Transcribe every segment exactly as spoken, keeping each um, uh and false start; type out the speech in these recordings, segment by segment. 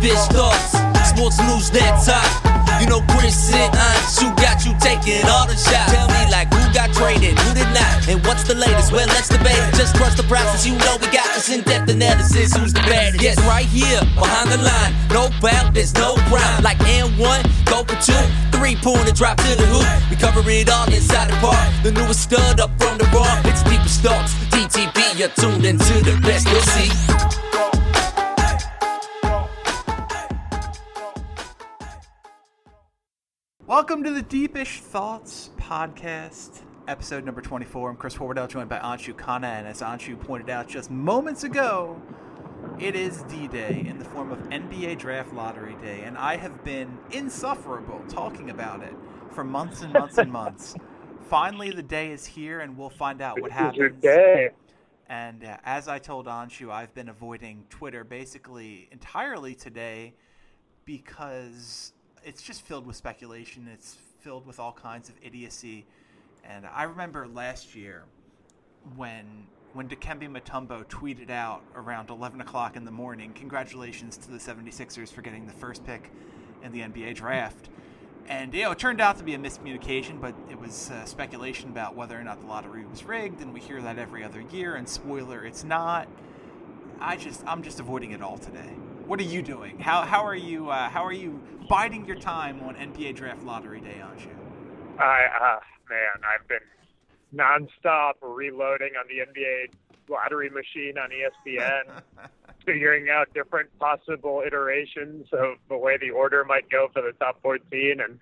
deepish thoughts. Sports news that top. You know Chris and Anshu got you taking all the shots. Tell me like who got traded, who did not, and what's the latest? Well, let's debate it. Just trust the process. You know we got this in-depth analysis. Who's the baddest? Yes, right here behind the line. No foul, there's no crime. Like and one, go for two, three, pointer drop to the hoop. We cover it all inside the park. The newest stud up from the bar. It's deepest thoughts. D T B, you're tuned into the best. You'll see. Welcome to the Deepish Thoughts podcast, episode number twenty-four. I'm Chris Forwardell, joined by Anshu Khanna, and as Anshu pointed out just moments ago, it is D-Day in the form of N B A Draft Lottery Day, and I have been insufferable talking about it for months and months and months. Finally, the day is here, and we'll find out what happens. Your day. And uh, as I told Anshu, I've been avoiding Twitter basically entirely today because it's just filled with speculation. It's filled with all kinds of idiocy. And I remember last year when when Dikembe Mutombo tweeted out around eleven o'clock in the morning, congratulations to the seventy-sixers for getting the first pick in the N B A draft. And, you know, it turned out to be a miscommunication, but it was uh, speculation about whether or not the lottery was rigged, and we hear that every other year, and spoiler, it's not. I just, I'm just avoiding it all today. What are you doing? How how are you uh, how are you biding your time on N B A Draft Lottery Day, aren't you? I uh, man, I've been nonstop reloading on the N B A lottery machine on E S P N, figuring out different possible iterations of the way the order might go for the top fourteen, and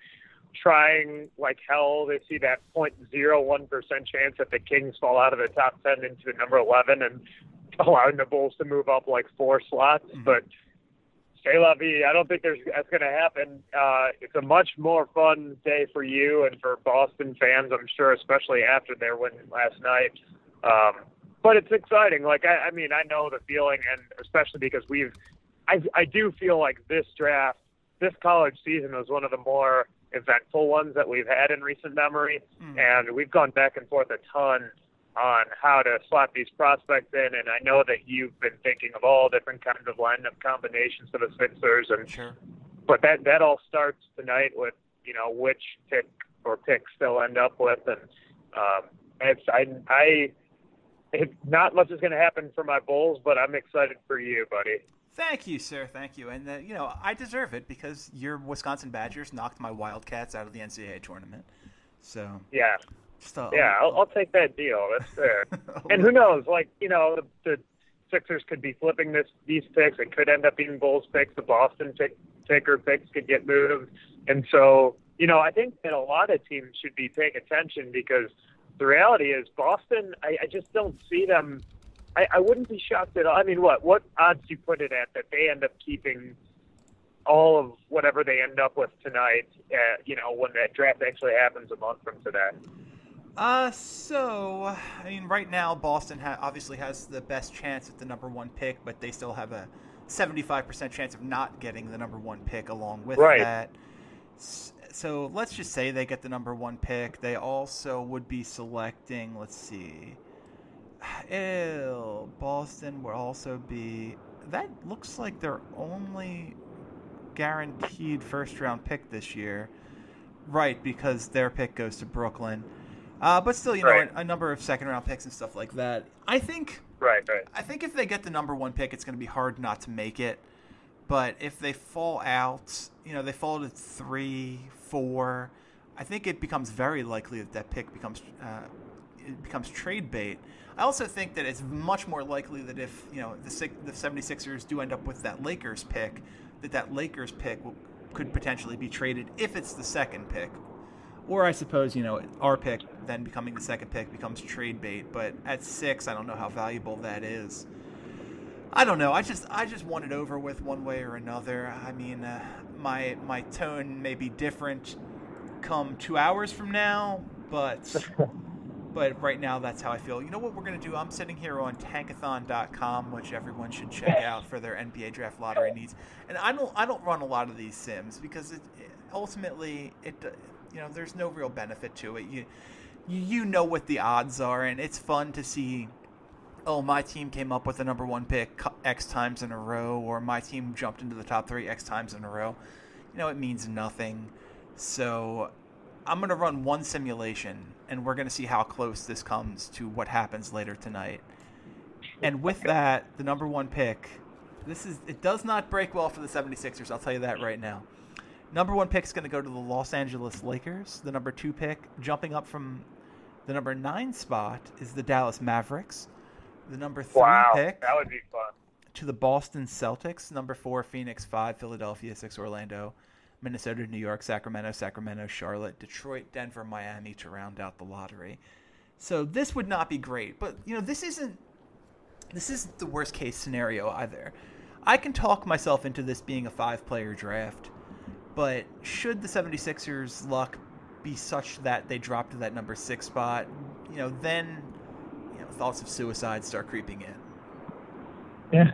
trying like hell to see that zero point zero one percent chance that the Kings fall out of the top ten into the number eleven and allowing the Bulls to move up like four slots, mm-hmm. but. C'est la vie. I don't think there's, that's going to happen. Uh, it's a much more fun day for you and for Boston fans, I'm sure, especially after their win last night. Um, but it's exciting. Like, I, I mean, I know the feeling, and especially because we've, I, I do feel like this draft, this college season was one of the more eventful ones that we've had in recent memory. Mm. And we've gone back and forth a ton on how to slot these prospects in, and I know that you've been thinking of all different kinds of lineup combinations for the Sixers, and sure. but that that all starts tonight with, you know, which pick or picks they'll end up with, and um, it's I I it, not much is going to happen for my Bulls, but I'm excited for you, buddy. Thank you, sir. Thank you, and uh, you know, I deserve it because your Wisconsin Badgers knocked my Wildcats out of the N C double A tournament. So yeah. A, yeah, I'll, I'll take that deal. That's fair. And who knows? Like, you know, the, the Sixers could be flipping this these picks. It could end up being Bulls picks. The Boston pick, picker picks could get moved. And so, you know, I think that a lot of teams should be paying attention because the reality is Boston, I, I just don't see them. I, I wouldn't be shocked at all. I mean, what what odds do you put it at that they end up keeping all of whatever they end up with tonight, uh, you know, when that draft actually happens a month from today? Uh, so, I mean, right now, Boston ha- obviously has the best chance at the number one pick, but they still have a seventy-five percent chance of not getting the number one pick along with right. that. So, let's just say they get the number one pick. They also would be selecting, let's see, Ew, Boston would also be, that looks like their only guaranteed first-round pick this year. Right, because their pick goes to Brooklyn. Uh, but still, you know, right. a, a number of second-round picks and stuff like that. I think, right, right. I think if they get the number one pick, it's going to be hard not to make it. But if they fall out, you know, they fall to three, four, I think it becomes very likely that that pick becomes uh, it becomes trade bait. I also think that it's much more likely that if, you know, the the seventy-sixers do end up with that Lakers pick, that that Lakers pick will, could potentially be traded if it's the second pick. Or I suppose, you know, our pick then becoming the second pick becomes trade bait. But at six, I don't know how valuable that is. I don't know. I just I just want it over with one way or another. I mean, uh, my my tone may be different come two hours from now, but but right now that's how I feel. You know what we're going to do? I'm sitting here on tankathon dot com, which everyone should check out for their N B A draft lottery needs. And I don't I don't run a lot of these sims because it, it, ultimately it you know, there's no real benefit to it. You, you you know what the odds are, and it's fun to see oh, my team came up with the number one pick X times in a row, or my team jumped into the top three X times in a row. You know, it means nothing. So I'm going to run one simulation, and we're going to see how close this comes to what happens later tonight. And with that, the number one pick, this is it does not break well for the seventy-sixers, I'll tell you that right now. Number one pick is going to go to the Los Angeles Lakers. The number two pick, jumping up from the number nine spot, is the Dallas Mavericks. The number three wow, pick that would be fun. to the Boston Celtics. Number four, Phoenix. Five, Philadelphia. Six, Orlando. Minnesota, New York, Sacramento, Sacramento, Charlotte, Detroit, Denver, Miami to round out the lottery. So this would not be great, but you know this isn't this isn't the worst case scenario either. I can talk myself into this being a five-player draft, but should the seventy-sixers' luck be such that they drop to that number six spot, you know, then you know, thoughts of suicide start creeping in.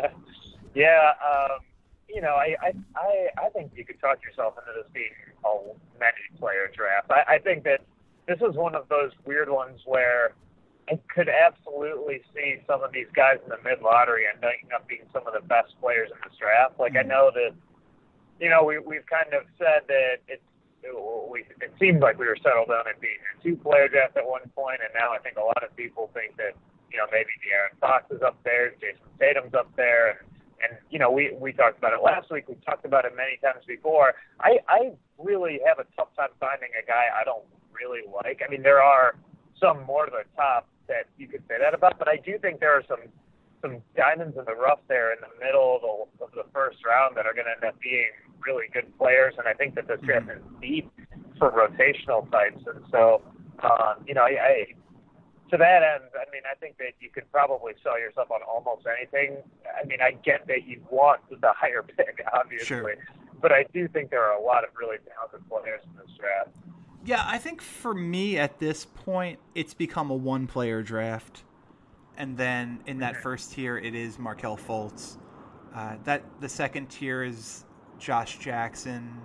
yeah, um, you know, I, I I I think you could talk yourself into this being a many-player draft. I, I think that this is one of those weird ones where I could absolutely see some of these guys in the mid-lottery ending up being some of the best players in this draft. Like, mm-hmm. I know that, you know, we, we've kind of said that it's, it, we, it seemed like we were settled on it being a two-player draft at one point, and now I think a lot of people think that, you know, maybe De'Aaron Fox is up there, Jason Tatum's up there, and, and you know, we, we talked about it last week. We talked about it many times before. I, I really have a tough time finding a guy I don't really like. I mean, there are some more to the top that you could say that about, but I do think there are some some diamonds in the rough there in the middle of the, of the first round that are going to end up being really good players, and I think that this draft is deep for rotational types, and so, um, you know, I, I to that end, I mean, I think that you could probably sell yourself on almost anything. I mean, I get that you want the higher pick, obviously, sure. but I do think there are a lot of really talented players in this draft. Yeah, I think for me at this point, it's become a one-player draft. And then in that first tier, it is Markelle Fultz. Uh, that the second tier is Josh Jackson,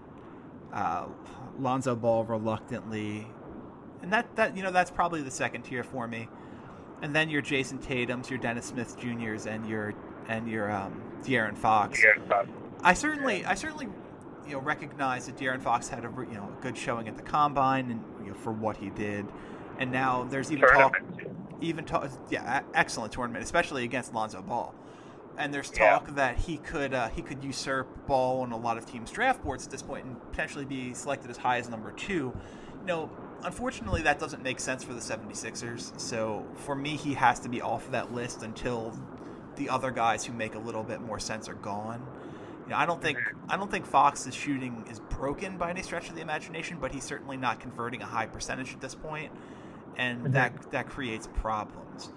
uh, Lonzo Ball reluctantly. And that, that you know that's probably the second tier for me. And then your Jason Tatums, your Dennis Smith Juniors, and your and your um, De'Aaron Fox. De'Aaron Fox. I certainly I certainly you know, recognize that De'Aaron Fox had a you know a good showing at the combine and you know, for what he did, and now there's even tournament. talk, even talk, yeah, excellent tournament, especially against Lonzo Ball, and there's talk yeah. that he could uh, he could usurp Ball on a lot of teams' draft boards at this point and potentially be selected as high as number two. You know, unfortunately, that doesn't make sense for the seventy-sixers. So for me, he has to be off of that list until the other guys who make a little bit more sense are gone. You know, I don't think I don't think Fox's shooting is broken by any stretch of the imagination, but he's certainly not converting a high percentage at this point, and mm-hmm. that that creates problems.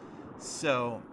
So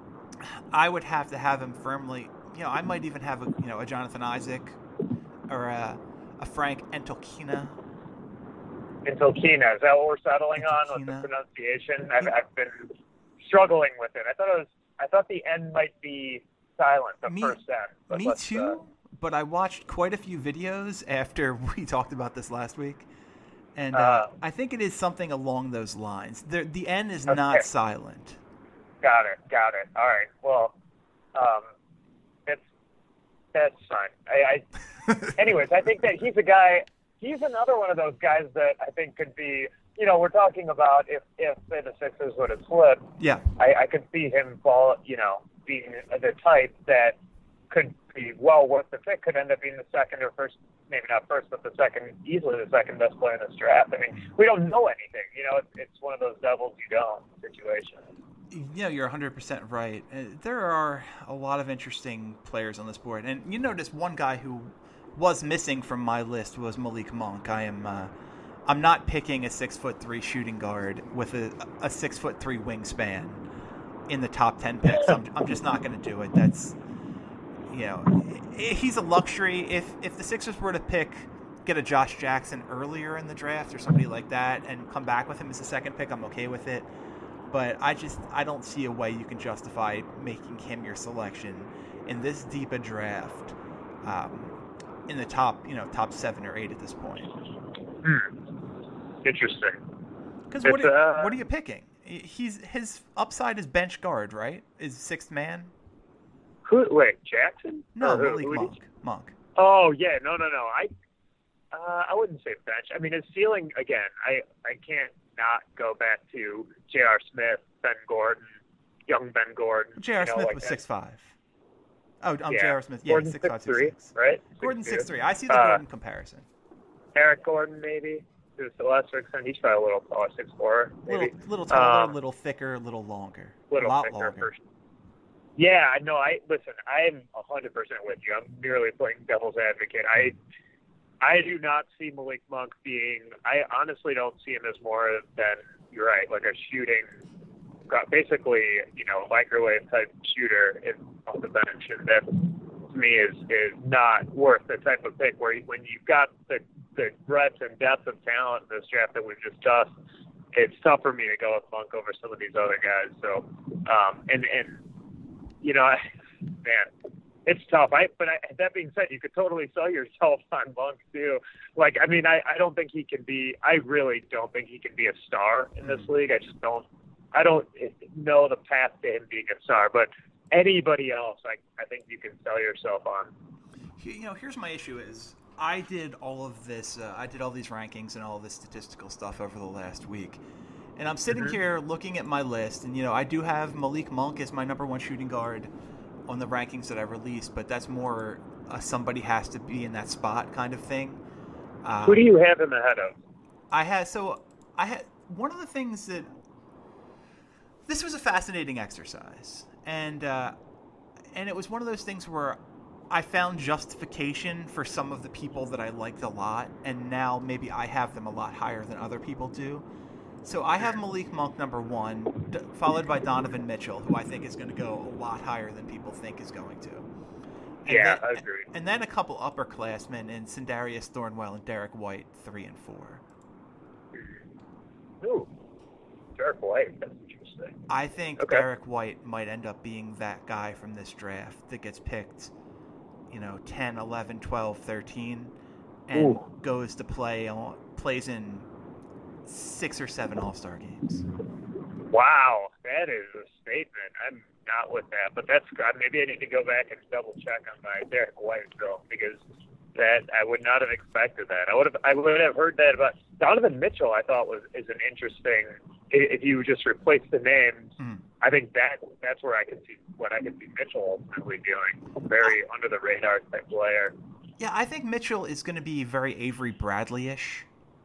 I would have to have him firmly. You know, I might even have a you know a Jonathan Isaac or a, a Frank Ntilikina. Ntilikina, is that what we're settling Ntilikina. on with the pronunciation? I've, I've been struggling with it. I thought it was. I thought the N might be silent the me, first end. But me too, uh, but I watched quite a few videos after we talked about this last week, and uh, uh, I think it is something along those lines. The, the N is okay. not silent. Got it, got it. All right, well, um, it's, that's fine. I, I anyways, I think that he's a guy, he's another one of those guys that I think could be, you know, we're talking about if, if say the Sixers would have slipped, yeah. I, I could see him fall, you know, being the type that could be well worth the pick, could end up being the second or first, maybe not first, but the second, easily the second best player in this draft. I mean, we don't know anything. You know, it's, it's one of those devils you don't situations. Yeah, you're one hundred percent right. Uh, there are a lot of interesting players on this board. And you notice one guy who was missing from my list was Malik Monk. I am uh, I'm not picking a six foot three shooting guard with a, a six foot three wingspan in the top ten picks. I'm, I'm just not going to do it. That's, you know, he's a luxury. If if the Sixers were to pick, get a Josh Jackson earlier in the draft or somebody like that and come back with him as a second pick, I'm okay with it. But I just, I don't see a way you can justify making him your selection in this deep a draft um, in the top, you know, top seven or eight at this point. Hmm. Interesting. Because what, uh, what are you picking? He's his upside is bench guard, right? Is sixth man? Who? Wait, Jackson? No, Or who- Malik who did Monk. you- Monk. Oh yeah, no, no, no. I, uh, I wouldn't say bench. I mean, his ceiling again. I, I can't not go back to J R. Smith, Ben Gordon, young Ben Gordon. J R. you know, Smith like was that. six five. Oh, um, Yeah. J R. Smith. Yeah, Gordon six five, six three, six six. right? Gordon six two. six three. I see the Uh, Gordon comparison. Eric Gordon, maybe. To a lesser extent, he's probably a little taller, six four, maybe. Little, little taller, Um, little thicker, a little longer. little a lot thicker. longer. For, yeah, I know. I listen. I'm a hundred percent with you. I'm merely playing devil's advocate. I, I do not see Malik Monk being. I honestly don't see him as more than you're right, like a shooting, basically, you know, microwave type shooter in, on the bench, and that to me is is not worth the type of pick where you, when you've got the the breadth and depth of talent in this draft that we've discussed, it's tough for me to go with Monk over some of these other guys. So, um, and and you know, I, man, it's tough. I but I, that being said, you could totally sell yourself on Monk too. Like, I mean, I, I don't think he can be. I really don't think he can be a star in this league. I just don't. I don't know the path to him being a star. But anybody else, I I think you can sell yourself on. You know, here's my issue is I did all of this. Uh, I did all these rankings and all this statistical stuff over the last week. And I'm sitting Mm-hmm. here looking at my list, and, you know, I do have Malik Monk as my number one shooting guard on the rankings that I released, but that's more uh, somebody has to be in that spot kind of thing. Um, Who do you have him ahead of? I had, so I had, one of the things that, this was a fascinating exercise, and uh, and it was one of those things where I found justification for some of the people that I liked a lot, and now maybe I have them a lot higher than other people do. So I have Malik Monk number one, d- followed by Donovan Mitchell, who I think is going to go a lot higher than people think is going to. And Yeah, then, I agree. And then a couple upperclassmen in Sindarius Thornwell and Derek White, three and four. Ooh, Derek White. That's interesting. I think Okay. Derek White might end up being that guy from this draft that gets picked, you know, ten, eleven, twelve, thirteen, and Ooh. goes to play on, plays in six or seven All-Star games. Wow, that is a statement. I'm not with that, but that's good. Maybe I need to go back and double check on my Derek White film because that I would not have expected that. I would have I would have heard that about Donovan Mitchell. I thought was is an interesting. If you just replace the names, Mm. I think that that's where I could see what I could see Mitchell ultimately doing. Very under the radar type player. Yeah, I think Mitchell is going to be very Avery Bradley-ish.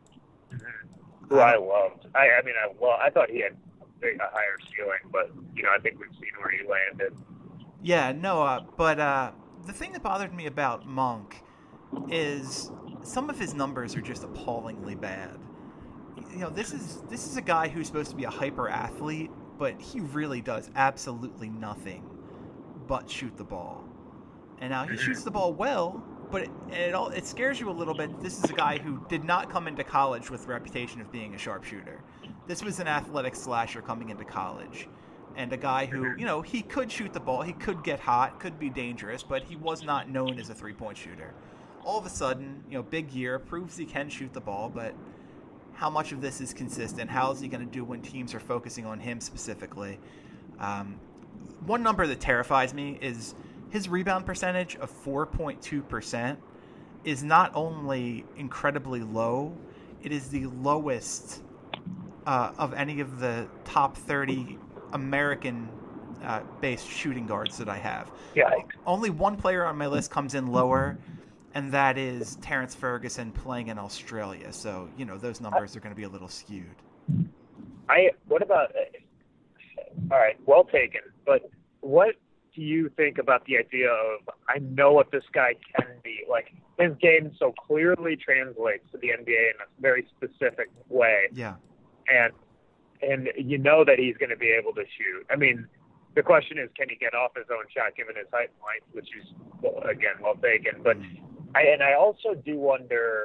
Who I loved. I I mean I well I thought he had a, big, a higher ceiling, but you know I think we've seen where he landed. Yeah, no, uh, but uh, the thing that bothered me about Monk is some of his numbers are just appallingly bad. You know, this is this is a guy who's supposed to be a hyper athlete, but he really does absolutely nothing but shoot the ball. And now he shoots the ball well, but it, it all it scares you a little bit. This is a guy who did not come into college with the reputation of being a sharpshooter. This was an athletic slasher coming into college. And a guy who, you know, he could shoot the ball, he could get hot, could be dangerous, but he was not known as a three-point shooter. All of a sudden, you know, big year, proves he can shoot the ball, but how much of this is consistent? How is he going to do when teams are focusing on him specifically? Um, one number that terrifies me is his rebound percentage of four point two percent is not only incredibly low, it is the lowest uh, of any of the top thirty American uh, based shooting guards that I have. Yikes. Only one player on my list comes in lower, and that is Terrence Ferguson playing in Australia. So, you know, those numbers are going to be a little skewed. I what about all right, well taken. But what do you think about the idea of I know what this guy can be? Like his game so clearly translates to the N B A in a very specific way. Yeah. And and you know that he's going to be able to shoot. I mean, the question is, can he get off his own shot given his height and length, which is well, again well taken. But I and I also do wonder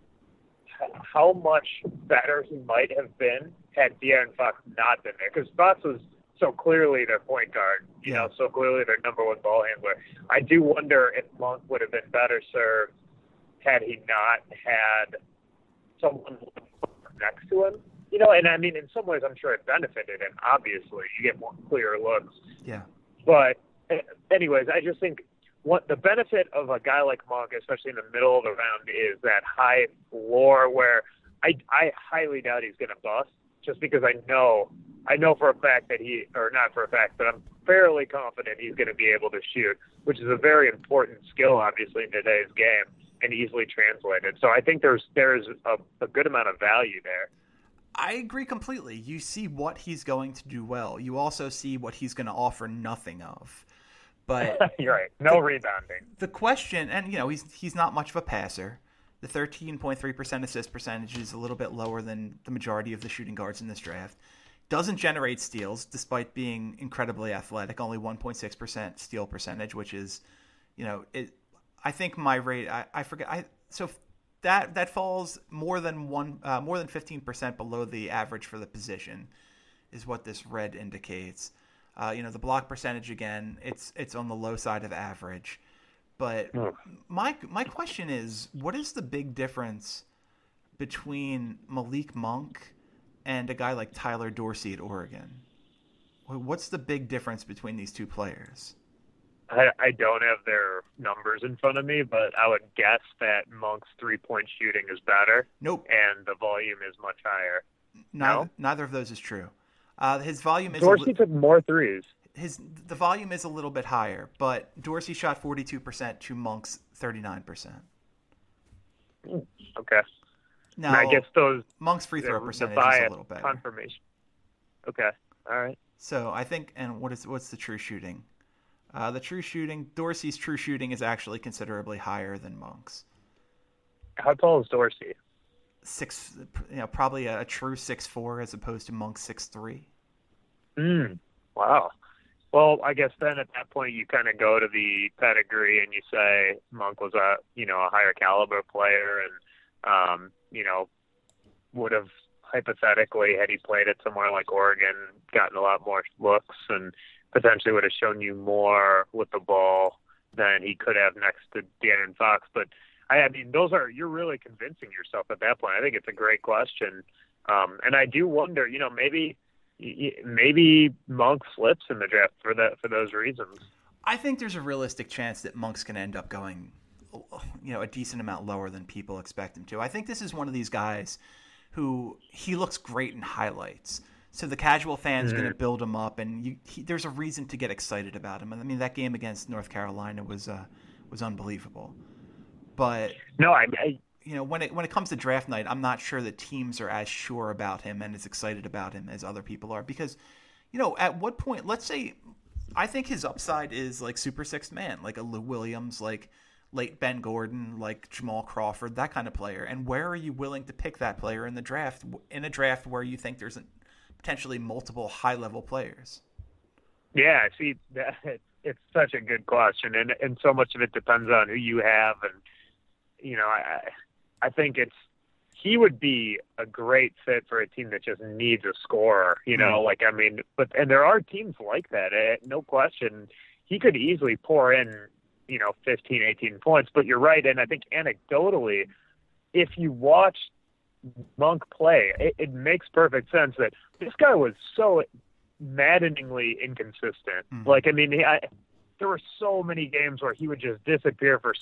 how much better he might have been had De'Aaron Fox not been there, because Fox was so clearly their point guard, you Yeah. know, so clearly their number one ball handler. I do wonder if Monk would have been better served had he not had someone next to him. you know, and I mean, in some ways, I'm sure it benefited him. Obviously, you get more clear looks. Yeah. But, anyways, I just think what the benefit of a guy like Monk, especially in the middle of the round, is that high floor where I, I highly doubt he's going to bust, just because I know I know for a fact that he, or not for a fact, but I'm fairly confident he's going to be able to shoot, which is a very important skill, obviously, in today's game, and easily translated. So I think there's there's a, a good amount of value there. I agree completely. You see what he's going to do well. You also see what he's going to offer nothing of. But you're right. No the, rebounding. The question, and you know, he's he's not much of a passer. The thirteen point three percent assist percentage is a little bit lower than the majority of the shooting guards in this draft. Doesn't generate steals despite being incredibly athletic. Only one point six percent steal percentage, which is, you know, it. I think my rate. I, I forget. I so that that falls more than one, uh, more than fifteen percent below the average for the position, is what this red indicates. Uh, you know, the block percentage again, it's it's on the low side of average. But oh. my my question is, what is the big difference between Malik Monk and a guy like Tyler Dorsey at Oregon? What's the big difference between these two players? I, I don't have their numbers in front of me, but I would guess that Monk's three-point shooting is better. Nope. And the volume is much higher. Neither, no? neither of those is true. Uh, his volume is Dorsey li- took more threes. His the volume is a little bit higher, but Dorsey shot forty-two percent to Monk's thirty-nine percent. Okay. Now, and I guess those Monk's free throw the, percentage the is a little better. Confirmation. Okay. All right. So I think, and what is what's the true shooting? Uh, the true shooting, Dorsey's true shooting is actually considerably higher than Monk's. How tall is Dorsey? Six, you know, probably a, a true six four as opposed to Monk's six three. Mm, wow. Well, I guess then at that point you kind of go to the pedigree and you say Monk was a you know a higher caliber player and um, you know would have hypothetically, had he played at somewhere like Oregon, gotten a lot more looks and potentially would have shown you more with the ball than he could have next to De'Aaron Fox. But I, I mean, those are, you're really convincing yourself at that point. I think it's a great question. Um, and I do wonder, you know, maybe, maybe Monk slips in the draft for that, for those reasons. I think there's a realistic chance that Monk's going to end up going, you know, a decent amount lower than people expect him to. I think this is one of these guys who he looks great in highlights. So the casual fan's mm-hmm. going to build him up, and you, he, there's a reason to get excited about him. I mean, that game against North Carolina was uh, was unbelievable. But no, I, I you know when it when it comes to draft night, I'm not sure that teams are as sure about him and as excited about him as other people are. Because, you know, at what point? Let's say, I think his upside is like super sixth man, like a Lou Williams, like late Ben Gordon, like Jamal Crawford, that kind of player. And where are you willing to pick that player in the draft? In a draft where you think there's a potentially multiple high-level players? Yeah, see, that, it's such a good question, and and so much of it depends on who you have, and you know, I I think it's he would be a great fit for a team that just needs a scorer, you know, mm-hmm. like I mean, but and there are teams like that, eh, no question. He could easily pour in, you know, fifteen, eighteen points, but you're right, and I think anecdotally, if you watch Monk play, it, it makes perfect sense that this guy was so maddeningly inconsistent. Mm-hmm. Like, I mean, he, I, there were so many games where he would just disappear for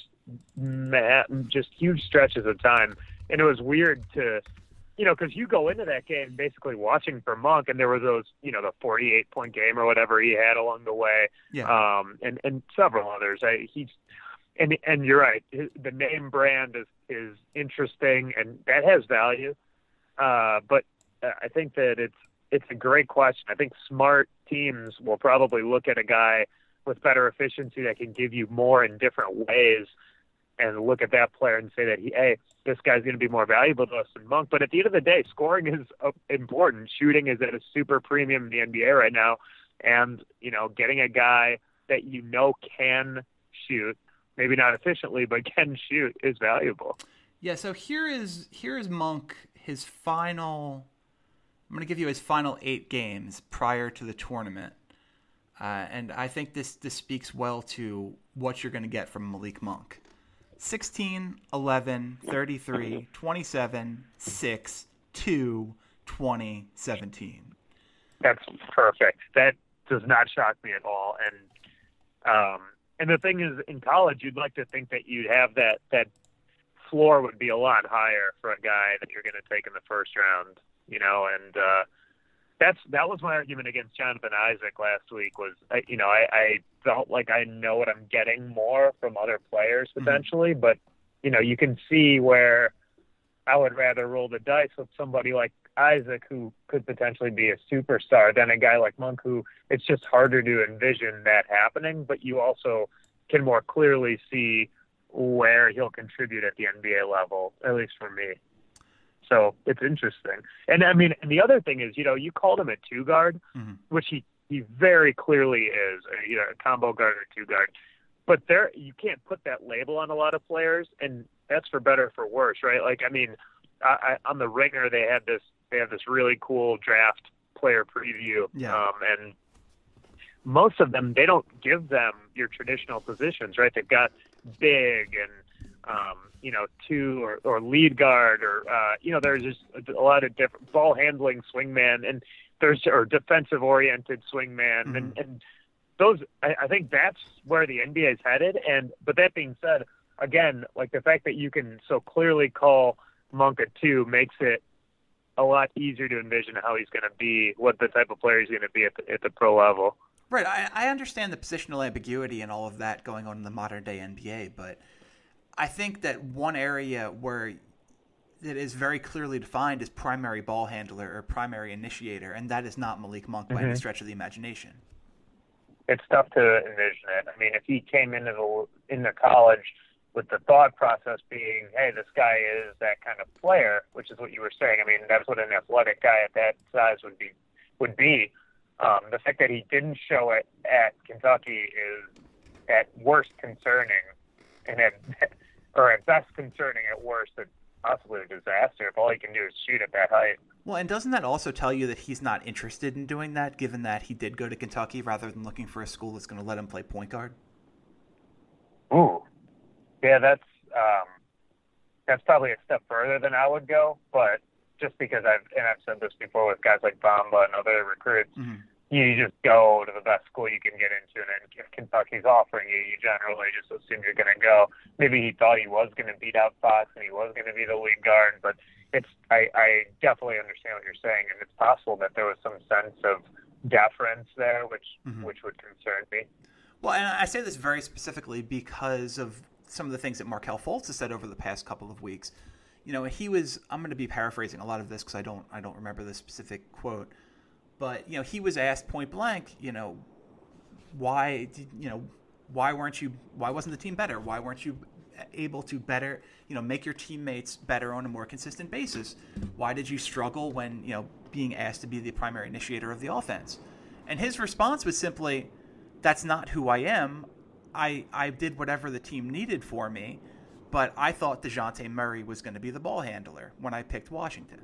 mad, just huge stretches of time, and it was weird to, you know, because you go into that game basically watching for Monk, and there were those, you know, the forty-eight point game or whatever he had along the way, yeah. um, and and several others. I, he's And and you're right. The name brand is, is interesting, and that has value. Uh, but I think that it's it's a great question. I think smart teams will probably look at a guy with better efficiency that can give you more in different ways, and look at that player and say that, he, hey, this guy's going to be more valuable to us than Monk. But at the end of the day, scoring is important. Shooting is at a super premium in the N B A right now, and you know, getting a guy that you know can shoot, maybe not efficiently, but can shoot, is valuable. Yeah, so here is here is Monk, his final, I'm going to give you his final eight games prior to the tournament. Uh, and I think this, this speaks well to what you're going to get from Malik Monk. sixteen, eleven, thirty-three, twenty-seven, six, two, twenty, seventeen. That's perfect. That does not shock me at all. And um, and the thing is, in college, you'd like to think that you'd have that that floor would be a lot higher for a guy that you're going to take in the first round, you know. And uh, that's that was my argument against Jonathan Isaac last week. Was I, you know I, I felt like I know what I'm getting more from other players potentially, mm-hmm. but you know you can see where I would rather roll the dice with somebody like Isaac, who could potentially be a superstar, than a guy like Monk, who it's just harder to envision that happening, but you also can more clearly see where he'll contribute at the N B A level, at least for me. So it's interesting. And I mean, and the other thing is, you know, you called him a two guard, mm-hmm. which he, he very clearly is, either a combo guard or two guard. But there, you can't put that label on a lot of players, and that's for better or for worse, right? Like, I mean, I, I, on the Ringer, they had this, they have this really cool draft player preview, yeah. um, and most of them, they don't give them your traditional positions, right? They've got big and, um, you know, two or, or lead guard, or, uh, you know, there's just a lot of different ball handling swingman, and there's, or defensive oriented swingman. Mm-hmm. And, and those, I, I think that's where the N B A is headed. And, but that being said, again, like the fact that you can so clearly call Monk a two makes it a lot easier to envision how he's going to be, what the type of player he's going to be at the, at the pro level. Right. I, I understand the positional ambiguity and all of that going on in the modern day N B A, but I think that one area where it is very clearly defined is primary ball handler or primary initiator, and that is not Malik Monk by mm-hmm. any stretch of the imagination. It's tough to envision it. I mean, if he came into the into college with the thought process being, hey, this guy is that kind of player, which is what you were saying. I mean, that's what an athletic guy at that size would be. Would be. Um, the fact that he didn't show it at Kentucky is at worst concerning, and at or at best concerning, at worst, it's possibly a disaster if all he can do is shoot at that height. Well, and doesn't that also tell you that he's not interested in doing that, given that he did go to Kentucky rather than looking for a school that's going to let him play point guard? Ooh. Yeah, that's um, that's probably a step further than I would go, but just because I've and I've said this before with guys like Bamba and other recruits, mm-hmm. you just go to the best school you can get into, and then if Kentucky's offering you, you generally just assume you're going to go. Maybe he thought he was going to beat out Fox and he was going to be the lead guard, but it's I, I definitely understand what you're saying, and it's possible that there was some sense of deference there, which mm-hmm. which would concern me. Well, and I say this very specifically because of some of the things that Markelle Fultz has said over the past couple of weeks. You know, he was, I'm going to be paraphrasing a lot of this because I don't, I don't remember the specific quote, but, you know, he was asked point blank, you know, why, did, you know, why weren't you, why wasn't the team better? Why weren't you able to better, you know, make your teammates better on a more consistent basis? Why did you struggle when, you know, being asked to be the primary initiator of the offense? And his response was simply, that's not who I am. I, I did whatever the team needed for me. But I thought DeJounte Murray was going to be the ball handler when I picked Washington.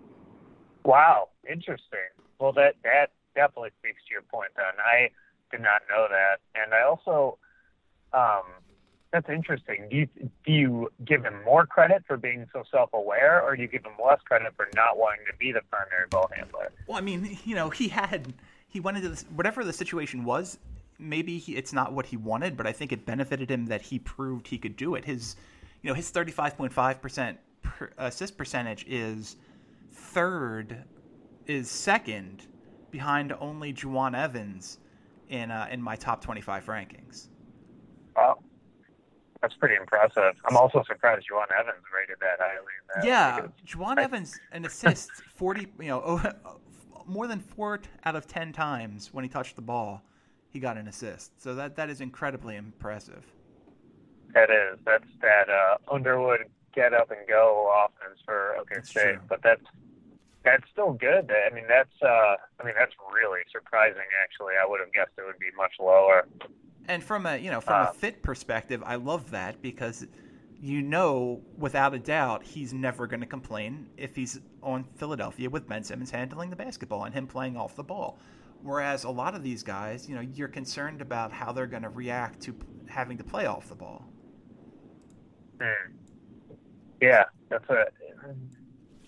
Wow, interesting. Well, that that definitely speaks to your point then. I did not know that. And I also, um, that's interesting. Do you, do you give him more credit for being so self-aware, or do you give him less credit for not wanting to be the primary ball handler? Well, I mean, you know, he had, he went into this, whatever the situation was, maybe he, it's not what he wanted, but I think it benefited him that he proved he could do it. His, you know, his thirty-five point five percent per assist percentage is third, is second behind only Juwan Evans in uh, in my top twenty-five rankings. Wow, that's pretty impressive. I'm also surprised Juwan Evans rated that highly. In that yeah, Juwan I, Evans an assist forty, you know, more than four out of ten times when he touched the ball, he got an assist. So that that is incredibly impressive. That is. That's that uh, Underwood get up and go offense for O K State. But that's that's still good. I mean, that's uh, I mean that's really surprising. Actually, I would have guessed it would be much lower. And from a you know from um, a fit perspective, I love that because you know without a doubt he's never going to complain if he's on Philadelphia with Ben Simmons handling the basketball and him playing off the ball. Whereas a lot of these guys, you know, you're concerned about how they're going to react to having to play off the ball. Hmm. Yeah, that's a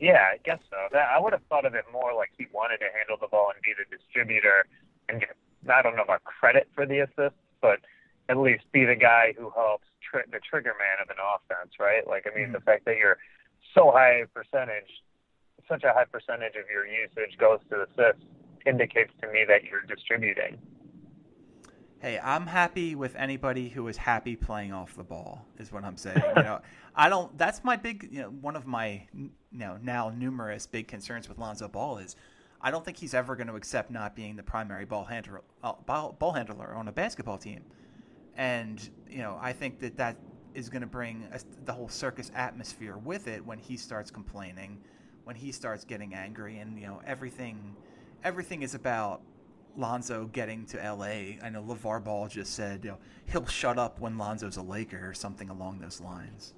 Yeah, I guess so. That, I would have thought of it more like he wanted to handle the ball and be the distributor and get, I don't know about credit for the assists, but at least be the guy who helps tri- the trigger man of an offense, right? Like, I mean, mm-hmm. the fact that you're so high percentage, such a high percentage of your usage goes to assists indicates to me that you're distributing. Hey, I'm happy with anybody who is happy playing off the ball, is what I'm saying. You know, I don't. That's my big, you know, one of my, you know, now numerous big concerns with Lonzo Ball is, I don't think he's ever going to accept not being the primary ball handler, uh, ball, ball handler on a basketball team, and you know, I think that that is going to bring a, the whole circus atmosphere with it when he starts complaining, when he starts getting angry, and you know, everything, everything is about Lonzo getting to L A. I know LeVar Ball just said, you know, he'll shut up when Lonzo's a Laker or something along those lines.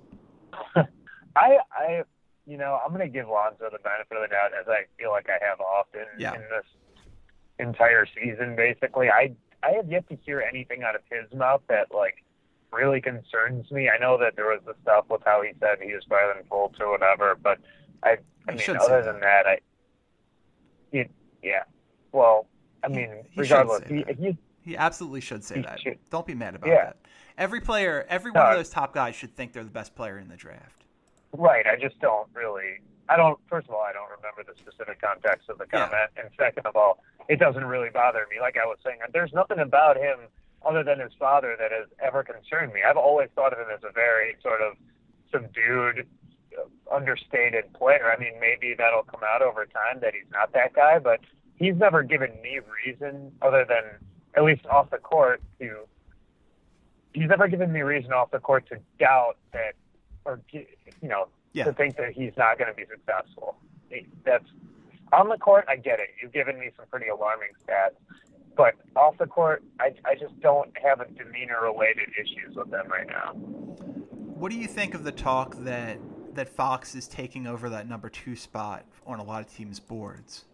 I, I, you know, I'm going to give Lonzo the benefit of the doubt, as I feel like I have often yeah. in this entire season. Basically, I, I have yet to hear anything out of his mouth that like really concerns me. I know that there was the stuff with how he said he was better than Fultz or whatever, but I, I he mean, other than that, I, he, yeah, well. I mean, he, he regardless, he, he he absolutely should say that. Should. Don't be mad about yeah. that. Every player, every no, one of those top guys should think they're the best player in the draft. Right. I just don't really. I don't. First of all, I don't remember the specific context of the comment, yeah. and second of all, it doesn't really bother me. Like I was saying, there's nothing about him other than his father that has ever concerned me. I've always thought of him as a very sort of subdued, understated player. I mean, maybe that'll come out over time that he's not that guy, but he's never given me reason, other than at least off the court, to. He's never given me reason off the court to doubt that, or you know, yeah. to think that he's not going to be successful. That's on the court. I get it. You've given me some pretty alarming stats, but off the court, I, I just don't have a demeanor-related issues with them right now. What do you think of the talk that that Fox is taking over that number two spot on a lot of teams' boards?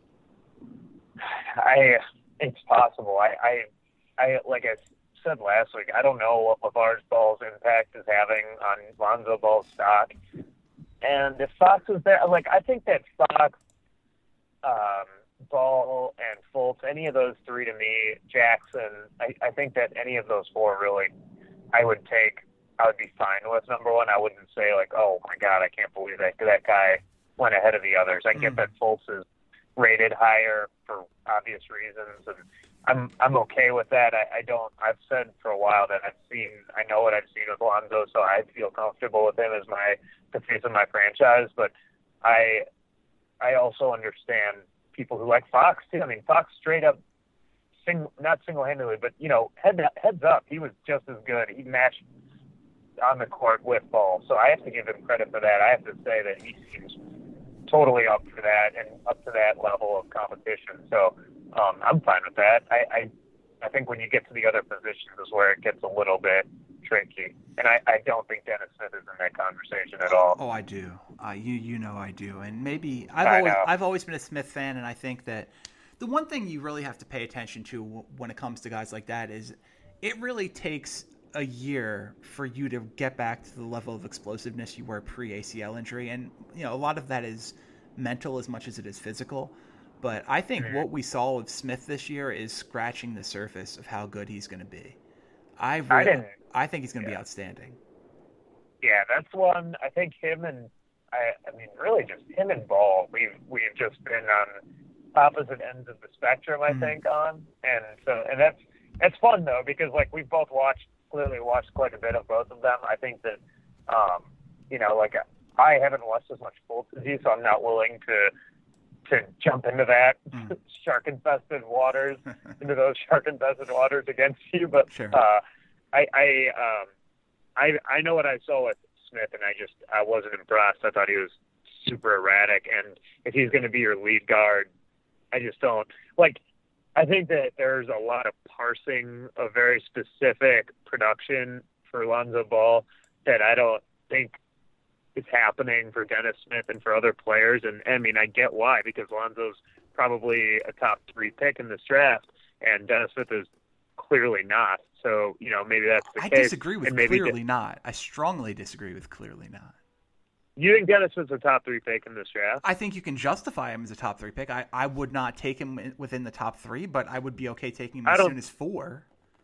I, it's possible. I, I, I, like I said last week, I don't know what LeVar Ball's impact is having on Lonzo Ball's stock. And if Fox was there, like, I think that Fox, um, Ball, and Fultz, any of those three to me, Jackson, I, I think that any of those four really, I would take, I would be fine with. Number one, I wouldn't say, like, oh, my God, I can't believe that that guy went ahead of the others. I get mm. that Fultz is rated higher for obvious reasons, and I'm I'm okay with that. I, I don't. I've said for a while that I've seen. I know what I've seen with Lonzo, so I feel comfortable with him as my the face of my franchise. But I I also understand people who like Fox too. I mean, Fox straight up, sing, not single-handedly, but you know, head heads up, he was just as good. He matched on the court with Ball, so I have to give him credit for that. I have to say that he seems totally up for that and up to that level of competition. So um, I'm fine with that. I, I I think when you get to the other positions is where it gets a little bit tricky. And I, I don't think Dennis Smith is in that conversation at all. Oh, I do. Uh, you you know I do. And maybe I've I always know. I've always been a Smith fan, and I think that the one thing you really have to pay attention to when it comes to guys like that is it really takes a year for you to get back to the level of explosiveness you were pre-A C L injury. And, you know, a lot of that is mental as much as it is physical. But I think mm-hmm. what we saw with Smith this year is scratching the surface of how good he's going to be. I really, I, didn't, I think he's going to yeah. be outstanding. Yeah, that's one. I think him and, I, I mean, really just him and Ball, we've, we've just been on opposite ends of the spectrum, I mm-hmm. think, on. And so, and that's, that's fun, though, because, like, we've both watched, clearly watched quite a bit of both of them. I think that, um, you know, like I haven't watched as much Fultz as you, so I'm not willing to to jump into that mm. shark-infested waters, into those shark-infested waters against you. But sure. uh, I I, um, I I know what I saw with Smith, and I just I wasn't impressed. I thought he was super erratic, and if he's going to be your lead guard, I just don't like. I think that there's a lot of parsing of very specific production for Lonzo Ball that I don't think is happening for Dennis Smith and for other players. And I mean, I get why, because Lonzo's probably a top three pick in this draft, and Dennis Smith is clearly not. So, you know, maybe that's the I case. I disagree with and maybe clearly not. I strongly disagree with clearly not. You think Dennis is a top three pick in this draft? I think you can justify him as a top three pick. I, I would not take him within the top three, but I would be okay taking him as soon as four.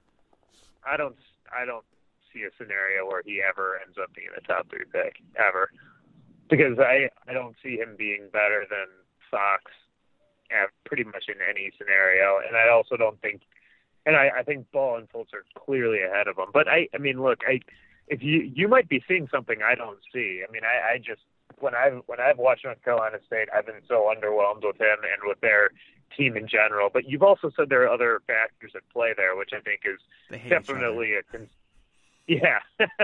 I don't. I don't see a scenario where he ever ends up being a top three pick ever, because I I don't see him being better than Fox at pretty much in any scenario, and I also don't think, and I, I think Ball and Fultz are clearly ahead of him. But I I mean, look, I. If you you might be seeing something I don't see. I mean, I, I just when I've when I've watched North Carolina State, I've been so underwhelmed with him and with their team in general. But you've also said there are other factors at play there, which I think is definitely a con- yeah.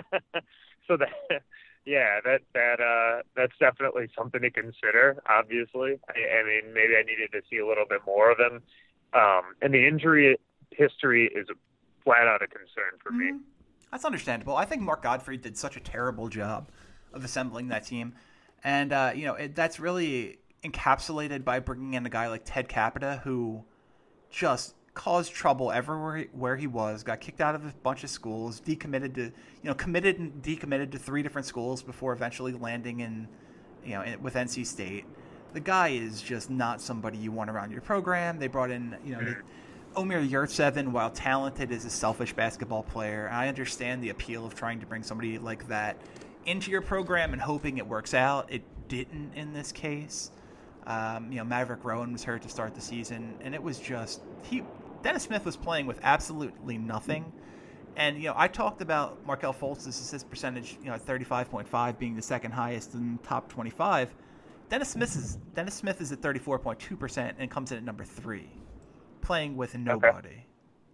so that yeah that that uh that's definitely something to consider. Obviously, I, I mean maybe I needed to see a little bit more of him. Um, and the injury history is flat out a concern for mm-hmm. me. That's understandable. I think Mark Gottfried did such a terrible job of assembling that team. And, uh, you know, it, that's really encapsulated by bringing in a guy like Ted Capita, who just caused trouble everywhere where he was, got kicked out of a bunch of schools, decommitted to, you know, committed and decommitted to three different schools before eventually landing in, you know, in, with N C State. The guy is just not somebody you want around your program. They brought in, you know, they, Omer Yurtseven, while talented, is a selfish basketball player. I understand the appeal of trying to bring somebody like that into your program and hoping it works out. It didn't in this case. Um, you know, Maverick Rowan was hurt to start the season, and it was just he. Dennis Smith was playing with absolutely nothing. And you know, I talked about Markelle Fultz's assist percentage, you know, at thirty-five point five being the second highest in the top twenty-five. Dennis Smith is Dennis Smith is at thirty-four point two percent and comes in at number three, playing with nobody. Okay.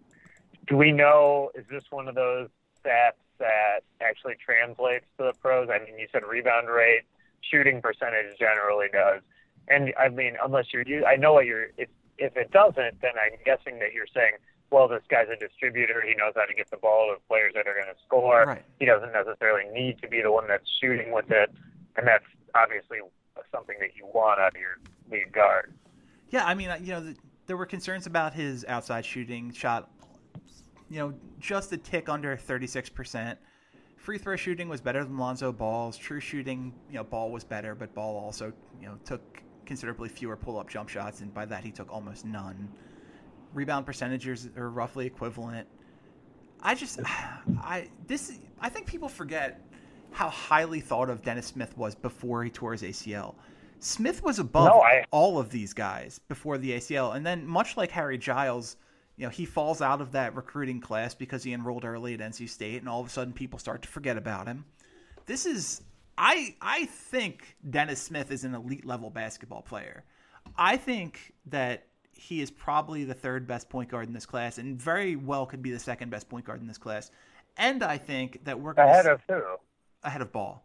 Do we know, is this one of those stats that actually translates to the pros? I mean, you said rebound rate, shooting percentage generally does. And I mean, unless you're, I know what you're, if, if it doesn't, then I'm guessing that you're saying, well, this guy's a distributor. He knows how to get the ball to players that are going to score. Right. He doesn't necessarily need to be the one that's shooting with it. And that's obviously something that you want out of your lead guard. Yeah, I mean, you know, the, there were concerns about his outside shooting, shot, you know, just a tick under thirty-six percent. Free throw shooting was better than Lonzo Ball's. True shooting, you know, Ball was better, but Ball also, you know, took considerably fewer pull-up jump shots, and by that he took almost none. Rebound percentages are roughly equivalent. I just, I this, I think people forget how highly thought of Dennis Smith was before he tore his A C L. Smith was above no, I... all of these guys before the A C L. And then much like Harry Giles, you know, he falls out of that recruiting class because he enrolled early at N C State, and all of a sudden people start to forget about him. This is, I I think Dennis Smith is an elite level basketball player. I think that he is probably the third best point guard in this class, and very well could be the second best point guard in this class. And I think that we're going ahead to, of who? Ahead of Ball.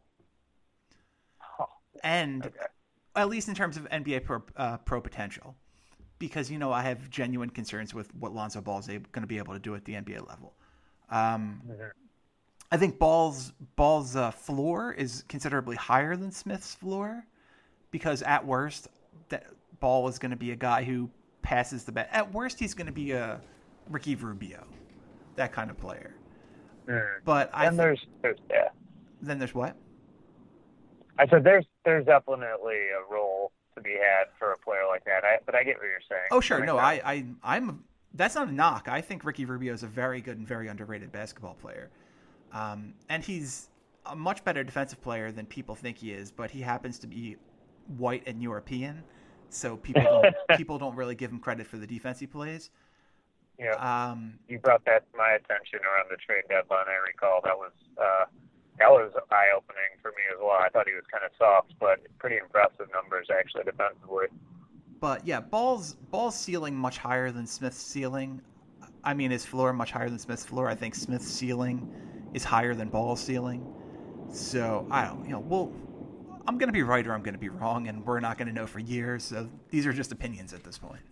Oh, and okay. At least in terms of N B A pro, uh, pro potential, because, you know, I have genuine concerns with what Lonzo Ball is going to be able to do at the N B A level. Um, mm-hmm. I think Ball's Ball's uh, floor is considerably higher than Smith's floor, because at worst, that Ball is going to be a guy who passes the bat. At worst, he's going to be a Ricky Rubio, that kind of player. Mm. But I and there's, there's yeah. Then there's what? I said there's there's definitely a role to be had for a player like that. I, but I get what you're saying. Oh sure, no, I, I I'm that's not a knock. I think Ricky Rubio is a very good and very underrated basketball player, um, and he's a much better defensive player than people think he is. But he happens to be white and European, so people don't, people don't really give him credit for the defense he plays. Yeah, um, you brought that to my attention around the trade deadline. I recall that was. Uh, That was eye-opening for me as well. I thought he was kind of soft, but pretty impressive numbers actually defensively. But yeah, Ball's Ball's ceiling much higher than Smith's ceiling. I mean, his floor much higher than Smith's floor. I think Smith's ceiling is higher than Ball's ceiling. So I don't, you know, well, I'm going to be right or I'm going to be wrong, and we're not going to know for years. So these are just opinions at this point.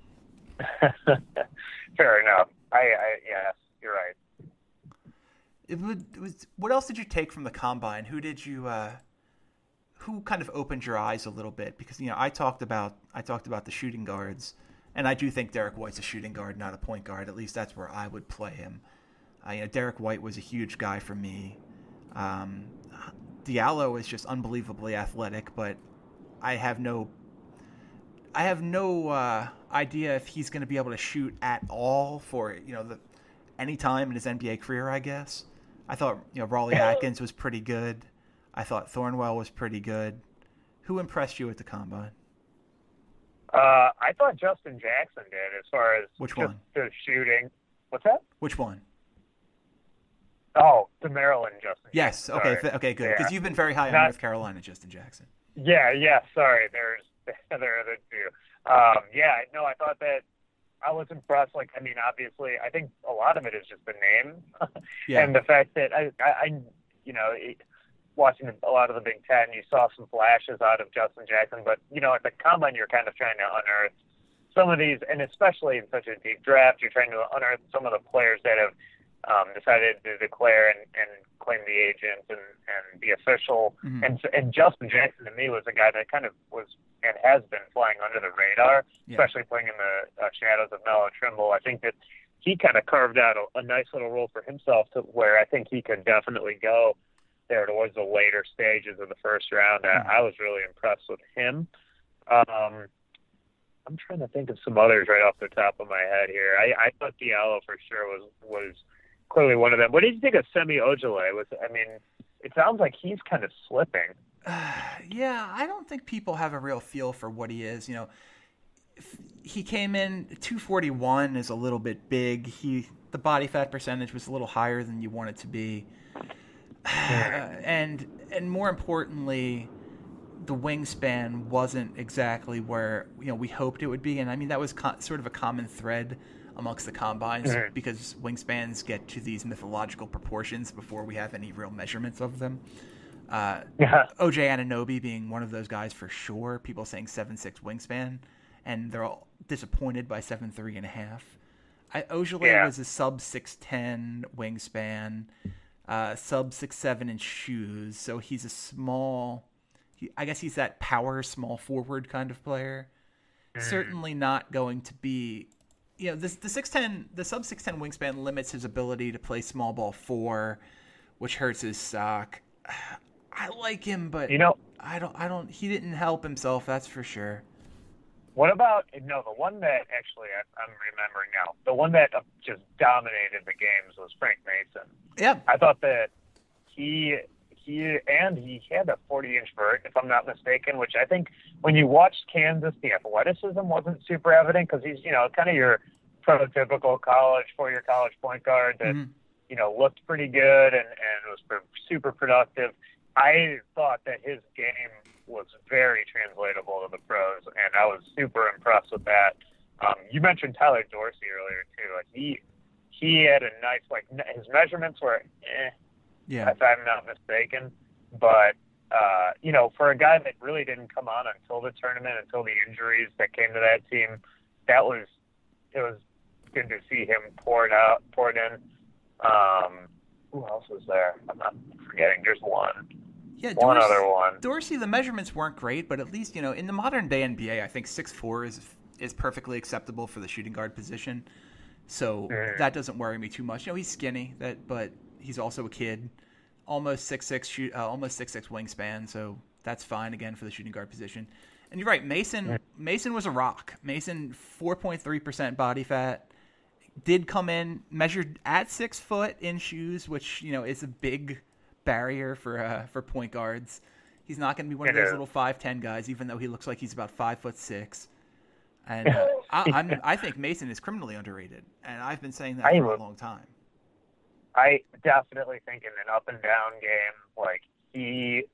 Fair enough. I, I yes, you're right. It, would, it was. What else did you take from the combine? Who did you? Uh, who kind of opened your eyes a little bit? Because, you know, I talked about I talked about the shooting guards, and I do think Derek White's a shooting guard, not a point guard. At least that's where I would play him. Uh, you know, Derek White was a huge guy for me. Um, Diallo is just unbelievably athletic, but I have no I have no uh, idea if he's going to be able to shoot at all for, you know, the any time in his N B A career, I guess. I thought, you know, Raleigh Atkins was pretty good. I thought Thornwell was pretty good. Who impressed you at the Combine? Uh, I thought Justin Jackson did as far as Which just one? the shooting. What's that? Which one? Oh, the Maryland Justin Yes. Jackson. Okay. Sorry. Th- okay. Good. Because Yeah. you've been very high on Not- North Carolina, Justin Jackson. Yeah, yeah, sorry. There's there are the two. Um, yeah, no, I thought that I was impressed. Like, I mean, obviously, I think a lot of it is just the name Yeah. and the fact that I, I, I you know, it, watching a lot of the Big Ten, you saw some flashes out of Justin Jackson, but you know, at the Combine, you're kind of trying to unearth some of these, and especially in such a deep draft, you're trying to unearth some of the players that have um, decided to declare and, and claim the agent and, and be official. Mhm. And and Justin Jackson to me was a guy that kind of was and has been flying under the radar, Yeah. especially playing in the uh, shadows of Melo Trimble. I think that he kind of carved out a, a nice little role for himself to where I think he could definitely go there towards the later stages of the first round. Mhm. I, I was really impressed with him. Um, I'm trying to think of some others right off the top of my head here. I, I thought Diallo for sure was was clearly one of them. What did you think of Semi Ojeleye? Was I mean, it sounds like he's kind of slipping. Yeah, I don't think people have a real feel for what he is. You know, if he came in two forty-one is a little bit big. He the body fat percentage was a little higher than you want it to be, and and more importantly, the wingspan wasn't exactly where you know we hoped it would be. And I mean that was co- sort of a common thread amongst the combines Mhm. because wingspans get to these mythological proportions before we have any real measurements of them. Uh, Yeah. O J Anunoby being one of those guys for sure. People saying seven six wingspan, and they're all disappointed by seven three and a half. I, Ojeleye Yeah. was a sub six ten wingspan, uh, sub six seven in shoes. So he's a small. He, I guess he's that power small forward kind of player. Certainly not going to be. You know, this, the six ten, the sub six ten wingspan limits his ability to play small ball four, which hurts his stock. I like him, but You know, I don't. I don't. He didn't help himself. That's for sure. what about no? The one that actually I, I'm remembering now, the one that just dominated the games was Frank Mason. Yeah. I thought that he he and he had a forty inch vert, if I'm not mistaken. Which I think when you watched Kansas, the athleticism wasn't super evident because he's you know kind of your prototypical college four year college point guard that Mhm. you know looked pretty good and and was super productive. I thought that his game was very translatable to the pros, and I was super impressed with that. Um, you mentioned Tyler Dorsey earlier too. Like he he had a nice like his measurements were eh, Yeah. if I'm not mistaken, but uh, you know for a guy that really didn't come on until the tournament, until the injuries that came to that team, that was it was good to see him poured out, poured in. Um, who else was there? I'm not forgetting. There's one. Yeah. One Dorsey, other one. Dorsey, the measurements weren't great, but at least you know in the modern day N B A, I think six four is is perfectly acceptable for the shooting guard position. So Mhm. that doesn't worry me too much. You know, he's skinny, that, but he's also a kid. Almost six six shoot, uh, almost six six wingspan, so that's fine again for the shooting guard position. And you're right, Mason. Mason was a rock. Mason, four point three percent body fat, did come in measured at six foot in shoes, which you know is a big barrier for uh, for point guards. He's not going to be one of It those is. little five ten guys, even though he looks like he's about five foot six. And uh, I, I'm, I think Mason is criminally underrated, and I've been saying that I for a would- long time. I definitely think in an up and down game, like he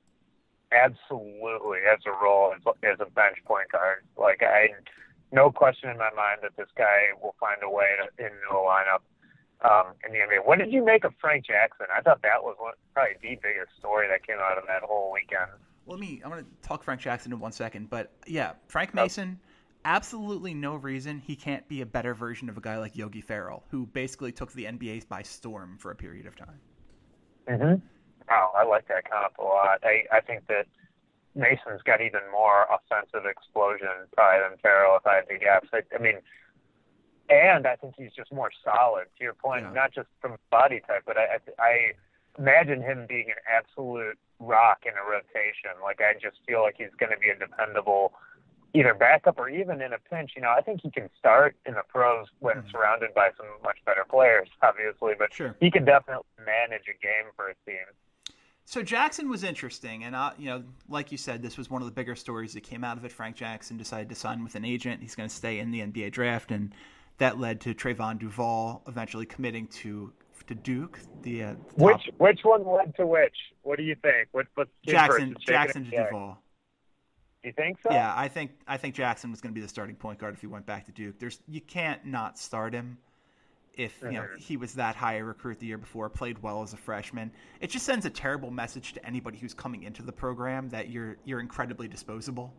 absolutely has a role as, as a bench point guard. Like I, no question in my mind that this guy will find a way to, into the lineup um, in the N B A. What did you make of Frank Jackson? I thought that was one, probably the biggest story that came out of that whole weekend. Let me. I'm going to talk Frank Jackson in one second, but yeah, Frank Mason. Absolutely no reason he can't be a better version of a guy like Yogi Ferrell, who basically took the N B A by storm for a period of time. Mm-hmm. Oh, I like that comp a lot. I, I think that Mason's got even more offensive explosion probably than Ferrell, if I had to guess. I, I mean, and I think he's just more solid. To your point, Yeah. not just from body type, but I, I, I imagine him being an absolute rock in a rotation. Like, I just feel like he's going to be a dependable either backup or even in a pinch. You know, I think he can start in the pros when mm-hmm. surrounded by some much better players, obviously, but sure. he can definitely manage a game for a team. So Jackson was interesting, and uh, you know, like you said, this was one of the bigger stories that came out of it. Frank Jackson decided to sign with an agent. He's going to stay in the N B A draft, and that led to Trayvon Duval eventually committing to to Duke. The uh, which which one led to which? What do you think? What what's Jackson Jackson to Duval? You think so? Yeah, I think I think Jackson was going to be the starting point guard if he went back to Duke. There's you can't not start him. If you know he was that high a recruit the year before, played well as a freshman, it just sends a terrible message to anybody who's coming into the program that you're you're incredibly disposable.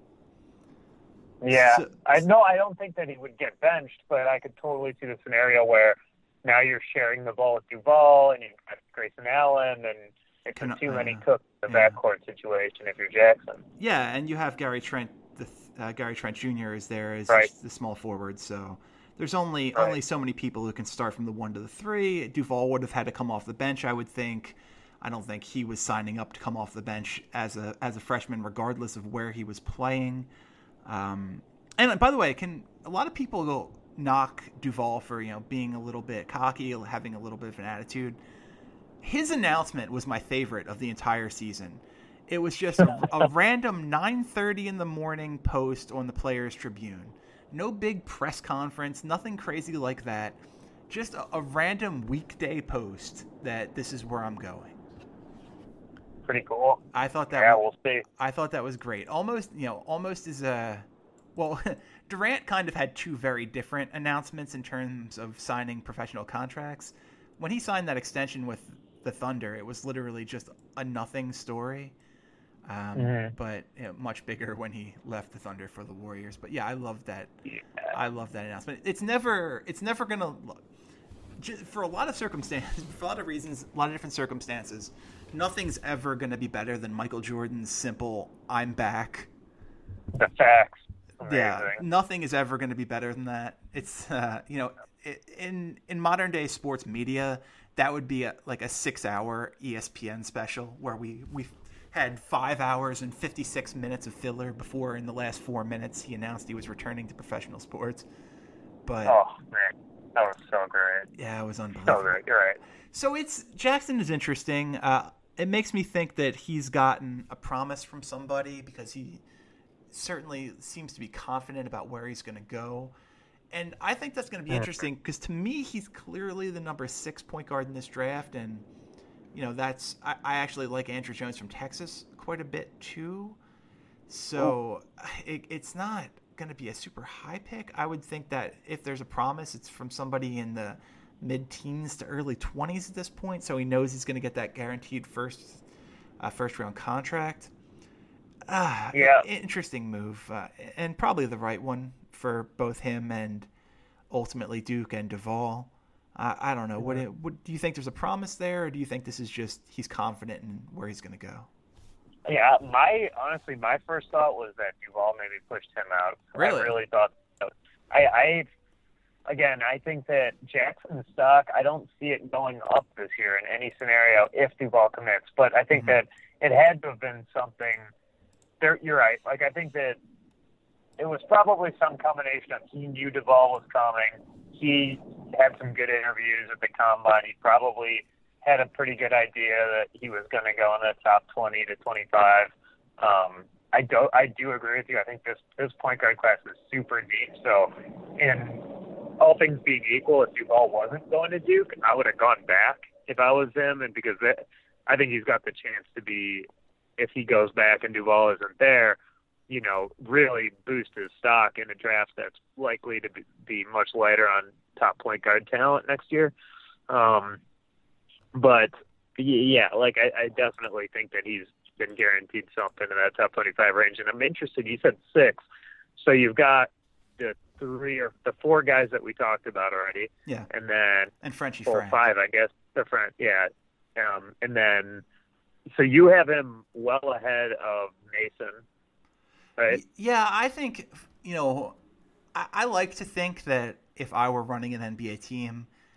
Yeah, so, I know. I don't think that he would get benched, but I could totally see the scenario where now you're sharing the ball with Duval and you've got Grayson Allen, and it's can, too uh, many cooks in the yeah. backcourt situation if you're Jackson. Yeah, and you have Gary Trent, the uh, Gary Trent Junior is there as right. the small forward, so. There's only right. only so many people who can start from the one to the three. Duval would have had to come off the bench, I would think. I don't think he was signing up to come off the bench as a as a freshman, regardless of where he was playing. Um, and by the way, can a lot of people go knock Duval for you know being a little bit cocky, having a little bit of an attitude? His announcement was my favorite of the entire season. It was just a, a random nine thirty in the morning post on the Players Tribune. No big press conference, nothing crazy like that. Just a, a random weekday post that this is where I'm going. Pretty cool. I thought that. Yeah, was, we'll see. I thought that was great. Almost, you know, almost as a. Well, Durant kind of had two very different announcements in terms of signing professional contracts. When he signed that extension with the Thunder, it was literally just a nothing story. Um, mm-hmm. But you know, much bigger when he left the Thunder for the Warriors. But yeah, I love that. Yeah. I love that announcement. It's never, it's never gonna, for a lot of circumstances, for a lot of reasons, a lot of different circumstances, nothing's ever gonna be better than Michael Jordan's simple "I'm back." The facts. Amazing. Yeah, nothing is ever gonna be better than that. It's uh, you know, in in modern day sports media, that would be a, like a six hour E S P N special where we we. had five hours and fifty-six minutes of filler before in the last four minutes he announced he was returning to professional sports. But oh, man. That was so great. Yeah, it was unbelievable. So great. You're right. So it's Jackson is interesting. Uh, it makes me think that he's gotten a promise from somebody because he certainly seems to be confident about where he's going to go. And I think that's going to be interesting because to me, he's clearly the number six point guard in this draft. And You know, that's I, I actually like Andrew Jones from Texas quite a bit too. So it, it's not going to be a super high pick. I would think that if there's a promise, it's from somebody in the mid-teens to early twenties at this point. So he knows he's going to get that guaranteed first uh, first round contract. Ah, yeah, interesting move, uh, and probably the right one for both him and ultimately Duke and Duval. I, I don't know. What, it, what do you think? There's a promise there, or do you think this is just he's confident in where he's going to go? Yeah, my honestly, my first thought was that Duval maybe pushed him out. Really? I really thought. I, I again, I think that Jackson's stock. I don't see it going up this year in any scenario if Duval commits. But I think mm-hmm. that it had to have been something. There, you're right. Like I think that it was probably some combination of he knew Duval was coming. He had some good interviews at the combine. He probably had a pretty good idea that he was going to go in the top twenty to twenty-five. Um, I do I do agree with you. I think this this point guard class is super deep. So, in all things being equal, if Duval wasn't going to Duke, I would have gone back if I was him, and because that, I think he's got the chance to be, if he goes back and Duval isn't there, you know, really boost his stock in a draft that's likely to be, be much lighter on top point guard talent next year. Um, but yeah, like I, I definitely think that he's been guaranteed something in that top twenty-five range. And I'm interested, you said six. So you've got the three or the four guys that we talked about already. Yeah. And then and Frenchie four, Frank. five, I guess. The French, yeah. Um, and then, so you have him well ahead of Mason, right? Yeah, I think, you know, I, I like to think that if I were running an N B A team,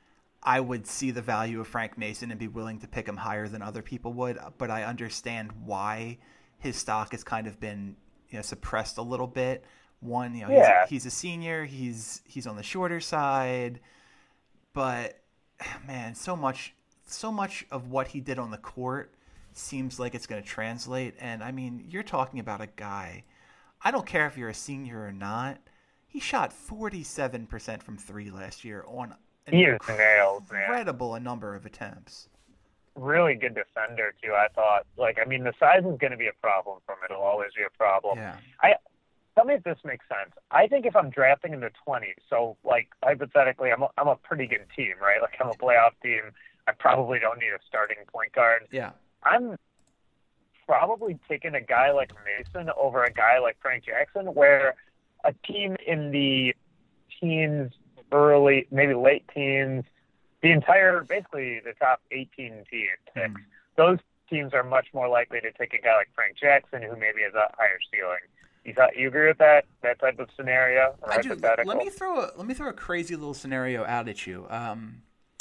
I would see the value of Frank Mason and be willing to pick him higher than other people would, but I understand why his stock has kind of been, you know, suppressed a little bit. One, you know, Yeah. he's, he's a senior, he's he's on the shorter side, but man, so much so much of what he did on the court seems like it's going to translate. And I mean, you're talking about a guy, I don't care if you're a senior or not, he shot forty-seven percent from three last year on an He is nails, man. incredible a number of attempts. Really good defender too. I thought. Like, I mean, the size is going to be a problem for him. It'll always be a problem. Yeah. I tell me if this makes sense. I think if I'm drafting in the twenties, so like hypothetically, I'm a, I'm a pretty good team, right? Like I'm a playoff team. I probably don't need a starting point guard. Yeah. I'm probably taking a guy like Mason over a guy like Frank Jackson, where a team in the teens, early, maybe late teens, the entire, basically the top eighteen team picks, Mm. those teams are much more likely to take a guy like Frank Jackson, who maybe has a higher ceiling. You thought, you agree with that? That type of scenario? Or I do. hypothetical? Let me throw a let me throw a crazy little scenario out at you. Um,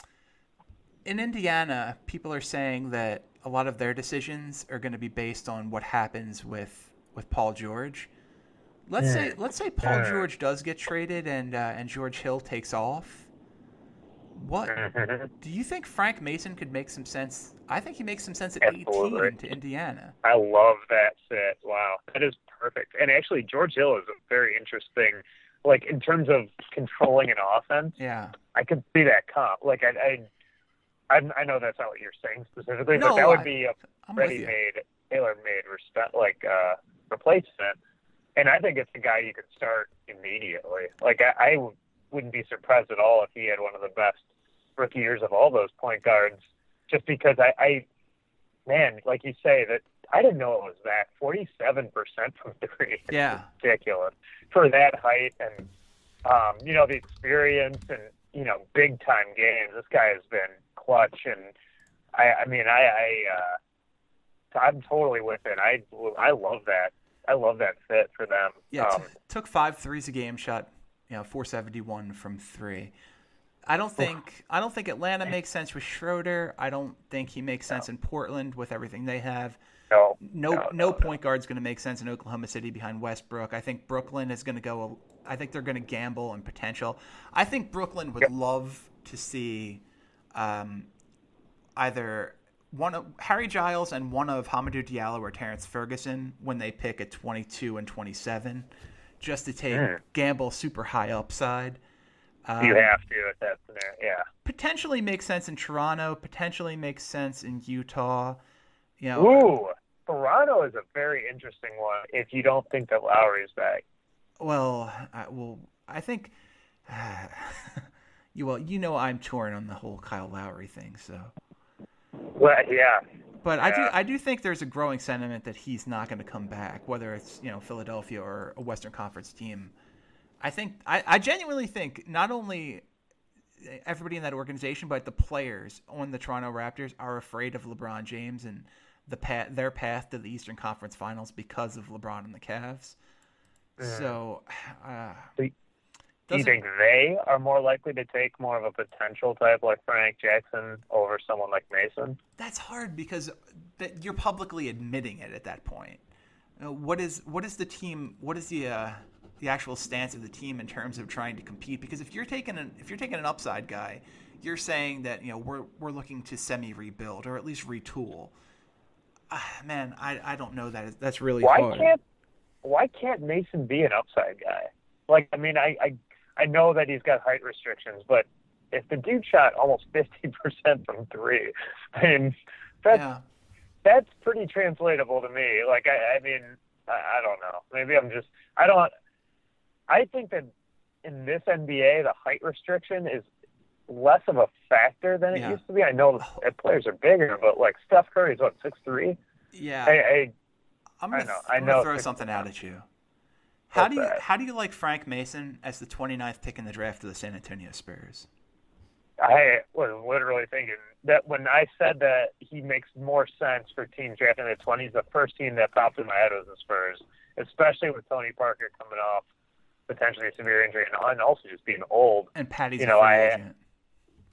in Indiana, people are saying that a lot of their decisions are going to be based on what happens with with Paul George. Let's Yeah. say let's say Paul Yeah. George does get traded and uh, and George Hill takes off. What do you think Frank Mason could make some sense? I think he makes some sense at Absolutely. eighteen to Indiana. I love that fit. Wow, that is perfect. And actually, George Hill is a very interesting, like in terms of controlling an offense. Yeah. I could see that comp. Like I, I, I, I know that's not what you're saying specifically, No, but that would I- be a I'm with you. ready-made, tailor-made respe- like uh, replacement. And I think it's a guy you could start immediately. Like I, I w- wouldn't be surprised at all if he had one of the best rookie years of all those point guards. Just because I, I man, like you say, that I didn't know it was that forty-seven percent from three. It's Yeah. ridiculous for that height and um, you know the experience and you know big time games. This guy has been clutch, and I, I mean, I, I uh, I'm totally with it. I, I love that. I love that fit for them. Yeah, Um, t- took five threes a game, shot you know four seventy-one from three. I don't think I don't think Atlanta makes sense with Schroeder. I don't think he makes sense in Portland with everything they have. no, No, no, no, no, point guard's going to make sense in Oklahoma City behind Westbrook. I think Brooklyn is going to go. I think they're going to gamble on potential. I think Brooklyn would Yep. love to see um, either one of Harry Giles and one of Hamidou Diallo or Terrence Ferguson when they pick at twenty-two and twenty-seven, just to take Mm. gamble super high upside. Um, You have to at that scenario. Yeah. potentially makes sense in Toronto. Potentially makes sense in Utah. You know, Ooh, Toronto is a very interesting one if you don't think that Lowry's back. Well, I, well, I think you well, you know, I'm torn on the whole Kyle Lowry thing. So, Well, yeah. but I do, Yeah. I do think there's a growing sentiment that he's not going to come back, whether it's you know Philadelphia or a Western Conference team. I think, I, I genuinely think not only everybody in that organization, but the players on the Toronto Raptors are afraid of LeBron James and the path, their path to the Eastern Conference Finals because of LeBron and the Cavs. So, uh, Do you doesn't- think they are more likely to take more of a potential type like Frank Jackson over someone like Mason? that's hard because that you're publicly admitting it at that point. Uh, what is what is the team? What is the uh, the actual stance of the team in terms of trying to compete? Because if you're taking an if you're taking an upside guy, you're saying that you know we're we're looking to semi rebuild or at least retool. Uh, man, I, I don't know that that's really Why hard. can't Why can't Mason be an upside guy? Like, I mean, I, I I know that he's got height restrictions, but if the dude shot almost fifty percent from three, I mean, that's Yeah. that's pretty translatable to me. Like, I, I mean, I, I don't know. Maybe I'm just I don't. I think that in this N B A, the height restriction is less of a factor than it Yeah. used to be. I know that players are bigger, but like Steph Curry's what six three. Yeah. I, I I'm gonna, I know, th- I I'm gonna know. throw something out at you. How do you that? how do you like Frank Mason as the twenty-ninth pick in the draft of the San Antonio Spurs? I was literally thinking that when I said that he makes more sense for teams drafting in the twenties, the first team that popped in my head was the Spurs, especially with Tony Parker coming off potentially a severe injury and, and also just being old. And Patty's You a know, free I- agent.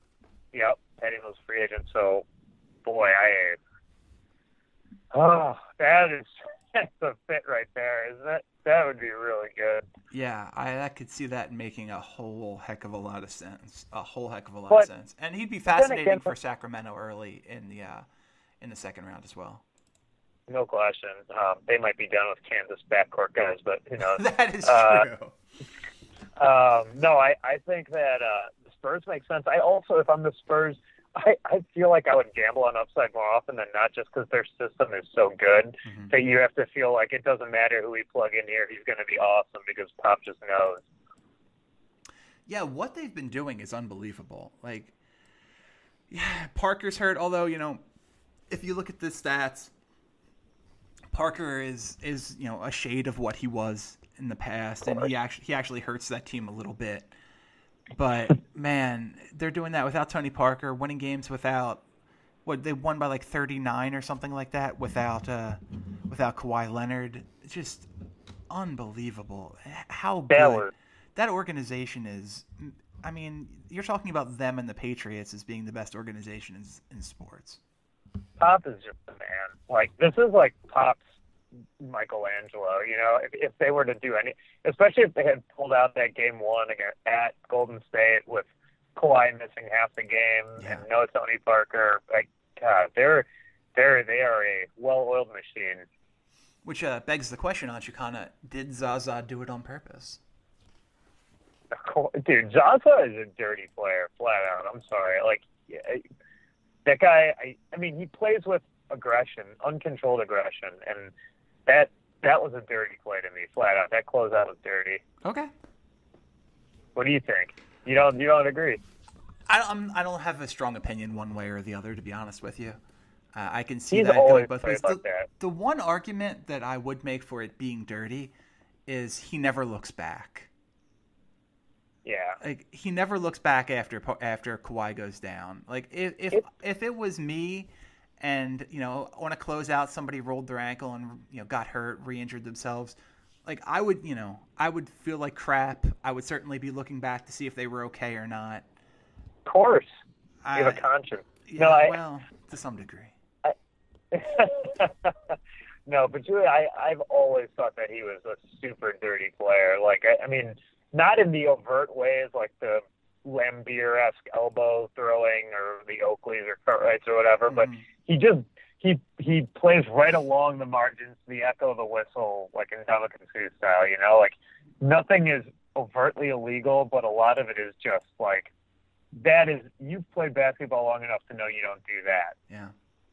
Yep, Petty was free agent. So, boy, I oh, that is that's a fit right there, isn't it? That would be really good. Yeah, I, I could see that making a whole heck of a lot of sense. A whole heck of a lot But of sense, and he'd be fascinating again, for Sacramento early in the uh, in the second round as well. No question. Um, they might be done with Kansas backcourt guys, but who knows? That is uh, true. Um, no, I, I think that uh, the Spurs make sense. I also, if I'm the Spurs, I, I feel like I would gamble on upside more often than not, just because their system is so good Mm-hmm. that you have to feel like it doesn't matter who we plug in here, he's going to be awesome because Pop just knows. Yeah, what they've been doing is unbelievable. Like, yeah, Parker's hurt, although, you know, if you look at the stats, Parker is, is you know, a shade of what he was in the past, and he actually he actually hurts that team a little bit. But, man, they're doing that without Tony Parker, winning games without what they won by like thirty-nine or something like that without uh, without Kawhi Leonard. It's just unbelievable how good That was- that organization is. I mean, you're talking about them and the Patriots as being the best organization in, in sports. Pop is just a man. Like, this is like Pop's Michelangelo, you know, if, if they were to do any, especially if they had pulled out that game one again at Golden State with Kawhi missing half the game Yeah. and no Tony Parker, like, God, they're, they're, they are a well-oiled machine. Which uh, begs the question, Anshukana, did Zaza do it on purpose? Dude, Zaza is a dirty player, flat out. I'm sorry. Like, yeah, that guy, I, I mean, he plays with aggression, uncontrolled aggression, and that that was a dirty play to me, flat out. That closeout was dirty. Okay. What do you think? You don't you don't agree? I don't, I'm, I don't have a strong opinion one way or the other, to be honest with you. Uh, I can see He's that always going both played ways. like the, that. the one argument that I would make for it being dirty is he never looks back. Yeah. Like, he never looks back after after Kawhi goes down. Like, if if, It- if it was me, and you know, on a closeout somebody rolled their ankle and you know got hurt, re-injured themselves, like I would, you know, I would feel like crap. I would certainly be looking back to see if they were okay or not. Of course. I, You have a conscience. yeah, No, I- well, to some degree. No, but Julie, I, I've always thought that he was a super dirty player. Like, I, I mean, not in the overt ways like the Lambeer-esque elbow throwing or the Oakleys or Cartwrights or whatever, but Mhm. he just he he plays right along the margins, the echo of the whistle, like in Dominican Sue style. You know, like nothing is overtly illegal, but a lot of it is just like that is you've played basketball long enough to know you don't do that. Yeah.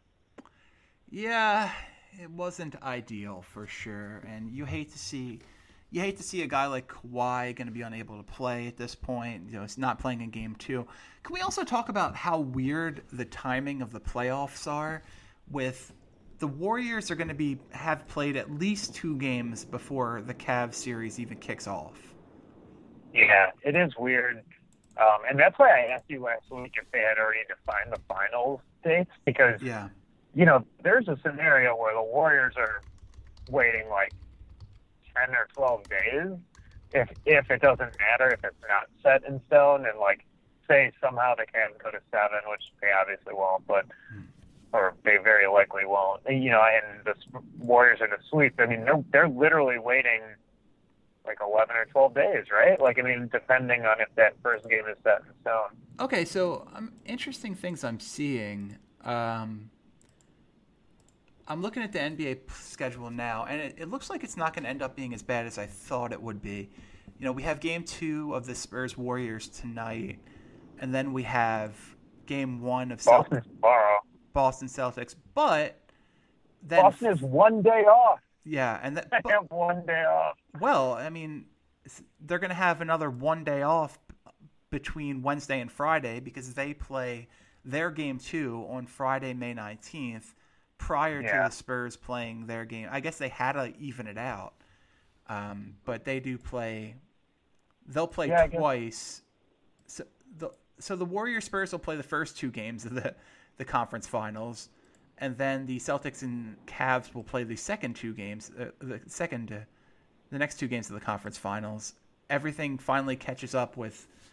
Yeah, it wasn't ideal for sure, and you hate to see, you hate to see a guy like Kawhi going to be unable to play at this point. You know, it's not playing in game two. Can we also talk about how weird the timing of the playoffs are? With the Warriors are going to be have played at least two games before the Cavs series even kicks off. Yeah, it is weird. Um, and that's why I asked you last week if they had already defined the finals dates, because, Yeah. you know, there's a scenario where the Warriors are waiting like ten or twelve days if if it doesn't matter, if it's not set in stone, and like say somehow they can go to seven, which they obviously won't, but or they very likely won't. You know, and the Warriors are to sweep. I mean, they're they're literally waiting like eleven or twelve days, right? Like, I mean, depending on if that first game is set in stone. Okay, so um, interesting things I'm seeing. Um, I'm looking at the N B A schedule now, and it, it looks like it's not going to end up being as bad as I thought it would be. You know, we have game two of the Spurs Warriors tonight, and then we have game one of Celt- Boston's tomorrow. Boston Celtics. But then, Boston is one day off. yeah, and that, They have one day off. well, I mean, s- they're going to have another one day off b- between Wednesday and Friday because they play their game two on Friday, May nineteenth, prior to Yeah. the Spurs playing their game. I guess they had to even it out, um, but they do play. They'll play Yeah, I guess- twice. So the so the Warriors Spurs will play the first two games of the the conference finals, and then the Celtics and Cavs will play the second two games, uh, the second, uh, the next two games of the conference finals. Everything finally catches up with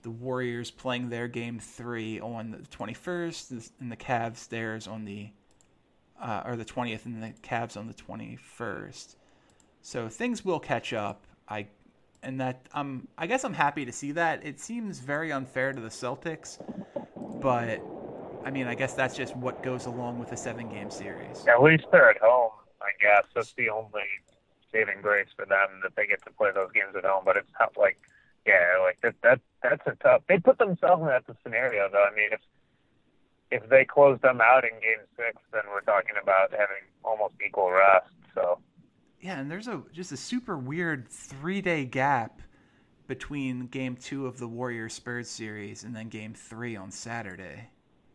the Warriors playing their game three on the twenty-first, and the Cavs theirs on the uh, or the twentieth, and the Cavs on the twenty-first. So things will catch up. I and that I'm I guess I'm happy to see that. It seems very unfair to the Celtics, but I mean I guess that's just what goes along with a seven-game series. At least they're at home. I guess that's the only saving grace for them, that they get to play those games at home. But it's not like. Yeah, like that, that that's a tough. They put themselves in that scenario, though. I mean, if if they close them out in Game Six, then we're talking about having almost equal rest. So yeah, and there's a just a super weird three day gap between Game Two of the Warriors Spurs series and then Game Three on Saturday.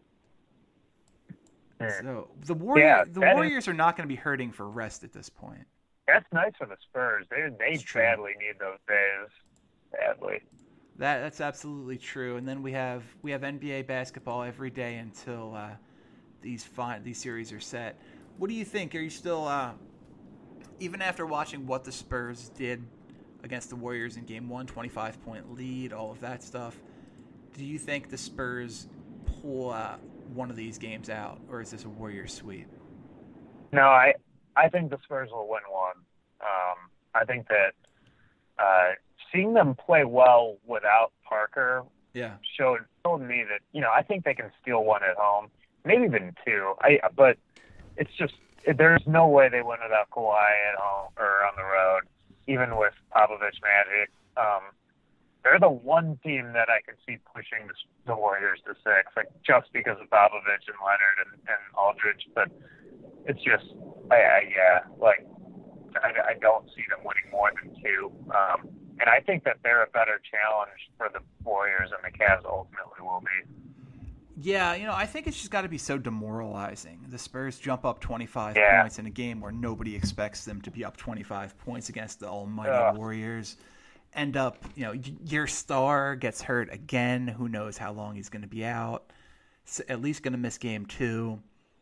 Hmm. So the Warrior, yeah, the Warriors is, are not going to be hurting for rest at this point. That's nice for the Spurs. They they badly need those days. Badly. That that's absolutely true. And then we have we have N B A basketball every day until uh, these fine, these series are set. What do you think? Are you still uh, even after watching what the Spurs did against the Warriors in Game One, twenty-five point lead, all of that stuff? Do you think the Spurs pull uh, one of these games out, or is this a Warriors sweep? No, I I think the Spurs will win one. Um, I think that. Uh, Seeing them play well without Parker yeah. showed showed me that, you know, I think they can steal one at home, maybe even two. I but it's just there's no way they win without Kawhi at home or on the road, even with Popovich Magic. Um, they're the one team that I could see pushing the, the Warriors to six, like just because of Popovich and Leonard and, and Aldridge. But it's just, I, I, yeah, like I, I don't see them winning more than two. Um, And I think that they're a better challenge for the Warriors and the Cavs ultimately will be. Yeah, you know, I think it's just got to be so demoralizing. The Spurs jump up twenty-five yeah. points in a game where nobody expects them to be up twenty-five points against the almighty Ugh. Warriors. End up, you know, your star gets hurt again. Who knows how long he's going to be out. So at least going to miss game two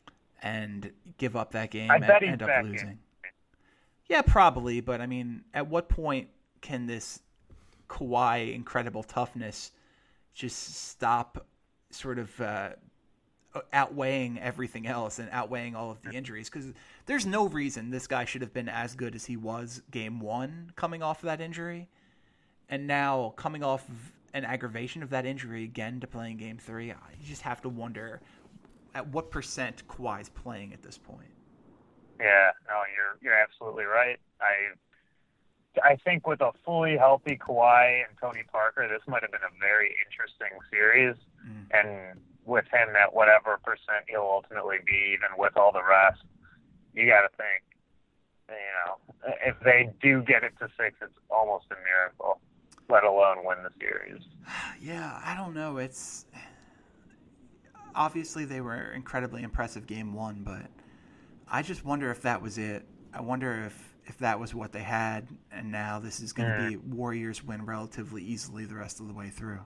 and give up that game I and bet he's end up back losing. in. Yeah, probably. But, I mean, at what point can this Kawhi incredible toughness just stop sort of uh, outweighing everything else and outweighing all of the injuries? Because there's no reason this guy should have been as good as he was game one coming off of that injury. And now coming off of an aggravation of that injury again to playing game three, you just have to wonder at what percent Kawhi's playing at this point. Yeah, no, you're you're absolutely right. I I think with a fully healthy Kawhi and Tony Parker, this might have been a very interesting series. Mm. And with him at whatever percent he'll ultimately be, even with all the rest, you got to think, you know, if they do get it to six, it's almost a miracle, let alone win the series. Yeah, I don't know. It's obviously they were incredibly impressive game one, but I just wonder if that was it. I wonder if if that was what they had, and now this is going to mm. be Warriors win relatively easily the rest of the way through.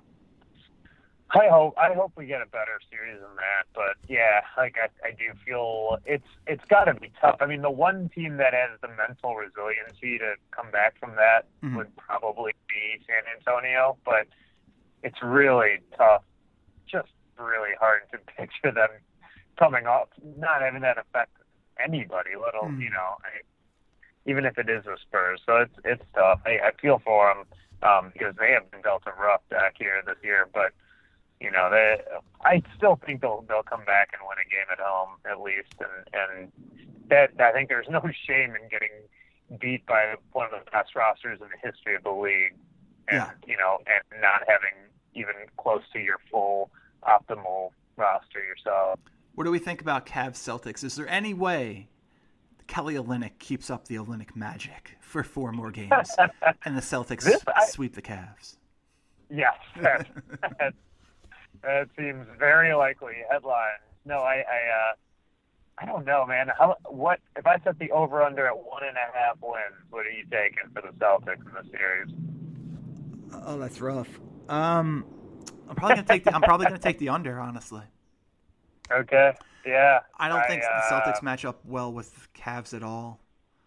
I hope I hope we get a better series than that, but yeah, like I, I do feel it's it's got to be tough. I mean, the one team that has the mental resiliency to come back from that mm-hmm. would probably be San Antonio, but it's really tough, just really hard to picture them coming off, not having that affect anybody, let alone mm-hmm. you know. I, even if it is the Spurs. So it's it's tough. I, I feel for them um, because they have been dealt a rough deck here this year. But, you know, they, I still think they'll they'll come back and win a game at home at least. And, and that I think there's no shame in getting beat by one of the best rosters in the history of the league. And, yeah. you know, and not having even close to your full optimal roster yourself. What do we think about Cavs Celtics? Is there any way Kelly Olynyk keeps up the Olynyk magic for four more games, and the Celtics this, I, sweep the Cavs? Yes, that, that, that seems very likely. Headline. No, I, I, uh, I don't know, man. How? What if I set the over under at one and a half wins? What are you taking for the Celtics in the series? Oh, that's rough. Um, I'm probably gonna take the. I'm probably gonna take the under, honestly. Okay. Yeah. I don't I, think uh, the Celtics match up well with Cavs at all.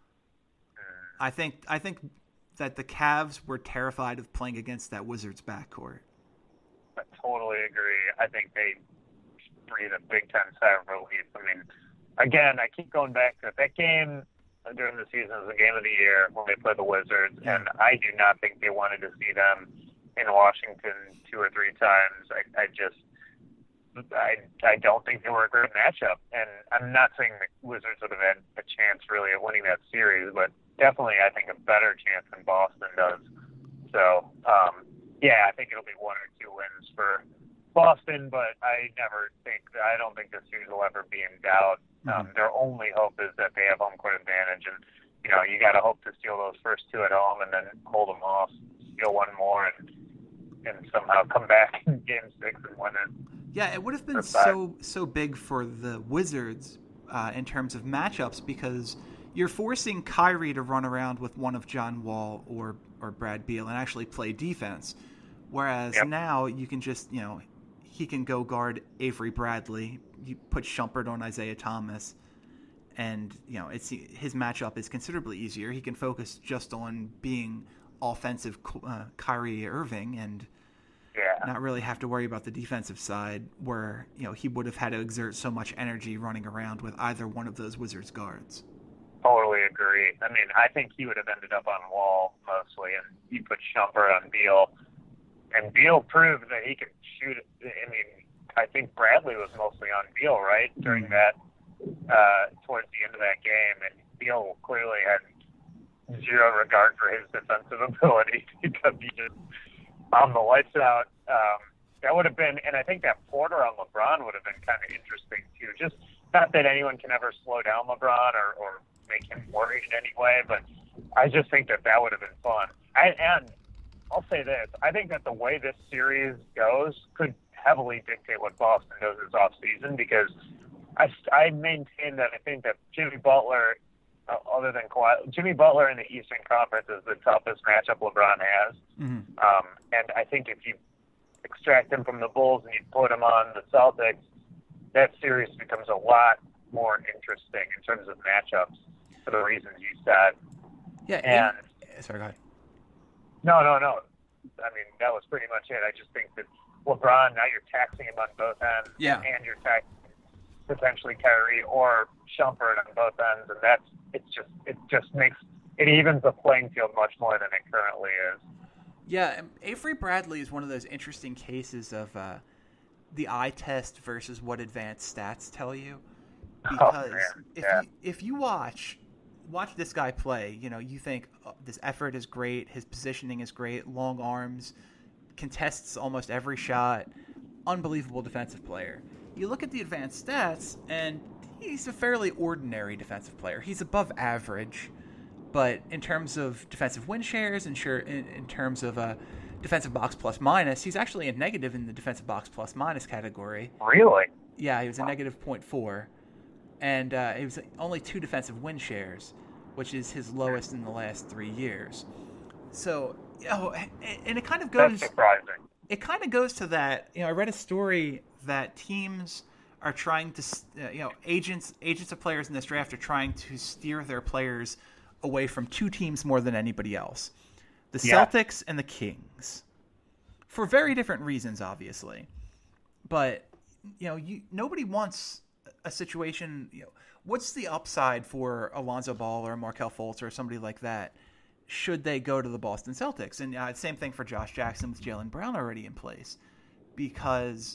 I think I think that the Cavs were terrified of playing against that Wizards backcourt. totally agree. I think they breathe a Big Ten sigh of relief. I mean, again, I keep going back to that game during the season as the game of the year when they played the Wizards, and I do not think they wanted to see them in Washington two or three times. I, I just, I, I don't think they were a great matchup, and I'm not saying the Wizards would have had a chance really at winning that series, but definitely I think a better chance than Boston does. So, um, yeah, I think it'll be one or two wins for Boston, but I never think, I don't think this series will ever be in doubt. Um, mm-hmm. Their only hope is that they have home court advantage, and you know you got to hope to steal those first two at home and then hold them off, steal one more, and and somehow come back in Game Six and win it. Yeah, it would have been so so big for the Wizards uh, in terms of matchups because you're forcing Kyrie to run around with one of John Wall or or Brad Beal and actually play defense, whereas yep. now you can just you know he can go guard Avery Bradley. You put Shumpert on Isaiah Thomas, and you know it's his matchup is considerably easier. He can focus just on being offensive uh, Kyrie Irving and yeah. not really have to worry about the defensive side, where you know he would have had to exert so much energy running around with either one of those Wizards guards. Totally agree. I mean, I think he would have ended up on Wall mostly, and you put Shumpert on Beal, and Beal proved that he could shoot. I mean. I think Bradley was mostly on Beal, right, during that, uh, towards the end of that game. And Beal clearly had zero regard for his defensive ability because he just bombed the lights out. Um, that would have been, and I think that Porter on LeBron would have been kind of interesting, too. Just not that anyone can ever slow down LeBron or, or make him worried in any way, but I just think that that would have been fun. I, and I'll say this. I think that the way this series goes could heavily dictate what Boston does this offseason because I, I maintain that I think that Jimmy Butler, uh, other than Kawhi, Jimmy Butler in the Eastern Conference is the toughest matchup LeBron has. Mm-hmm. Um, and I think if you extract him from the Bulls and you put him on the Celtics, that series becomes a lot more interesting in terms of matchups for the reasons you said. Yeah. And, and sorry, go ahead. No, no, no. I mean, that was pretty much it. I just think that LeBron, now you're taxing him on both ends, yeah. and you're taxing potentially Kyrie or Shumpert on both ends, and that's it's just it just makes it evens the playing field much more than it currently is. Yeah, Avery Bradley is one of those interesting cases of uh, the eye test versus what advanced stats tell you, because oh, if yeah. you, if you watch watch this guy play, you know you think oh, this effort is great, his positioning is great, long arms. Contests almost every shot, unbelievable defensive player. You look at the advanced stats, and he's a fairly ordinary defensive player. He's above average, but in terms of defensive win shares and sure, in, in terms of uh, defensive box plus minus, he's actually a negative in the defensive box plus minus category. Really? Yeah, he was a negative point four, and uh, it was only two defensive win shares, which is his lowest in the last three years. So. Oh, and it kind of goes. That's surprising. It kind of goes to that. You know, I read a story that teams are trying to, uh, you know, agents agents of players in this draft are trying to steer their players away from two teams more than anybody else: the yeah. Celtics and the Kings, for very different reasons, obviously. But you know, you nobody wants a situation. You know, what's the upside for Alonzo Ball or Markelle Fultz or somebody like that? Should they go to the Boston Celtics? And uh, same thing for Josh Jackson with Jaylen Brown already in place. Because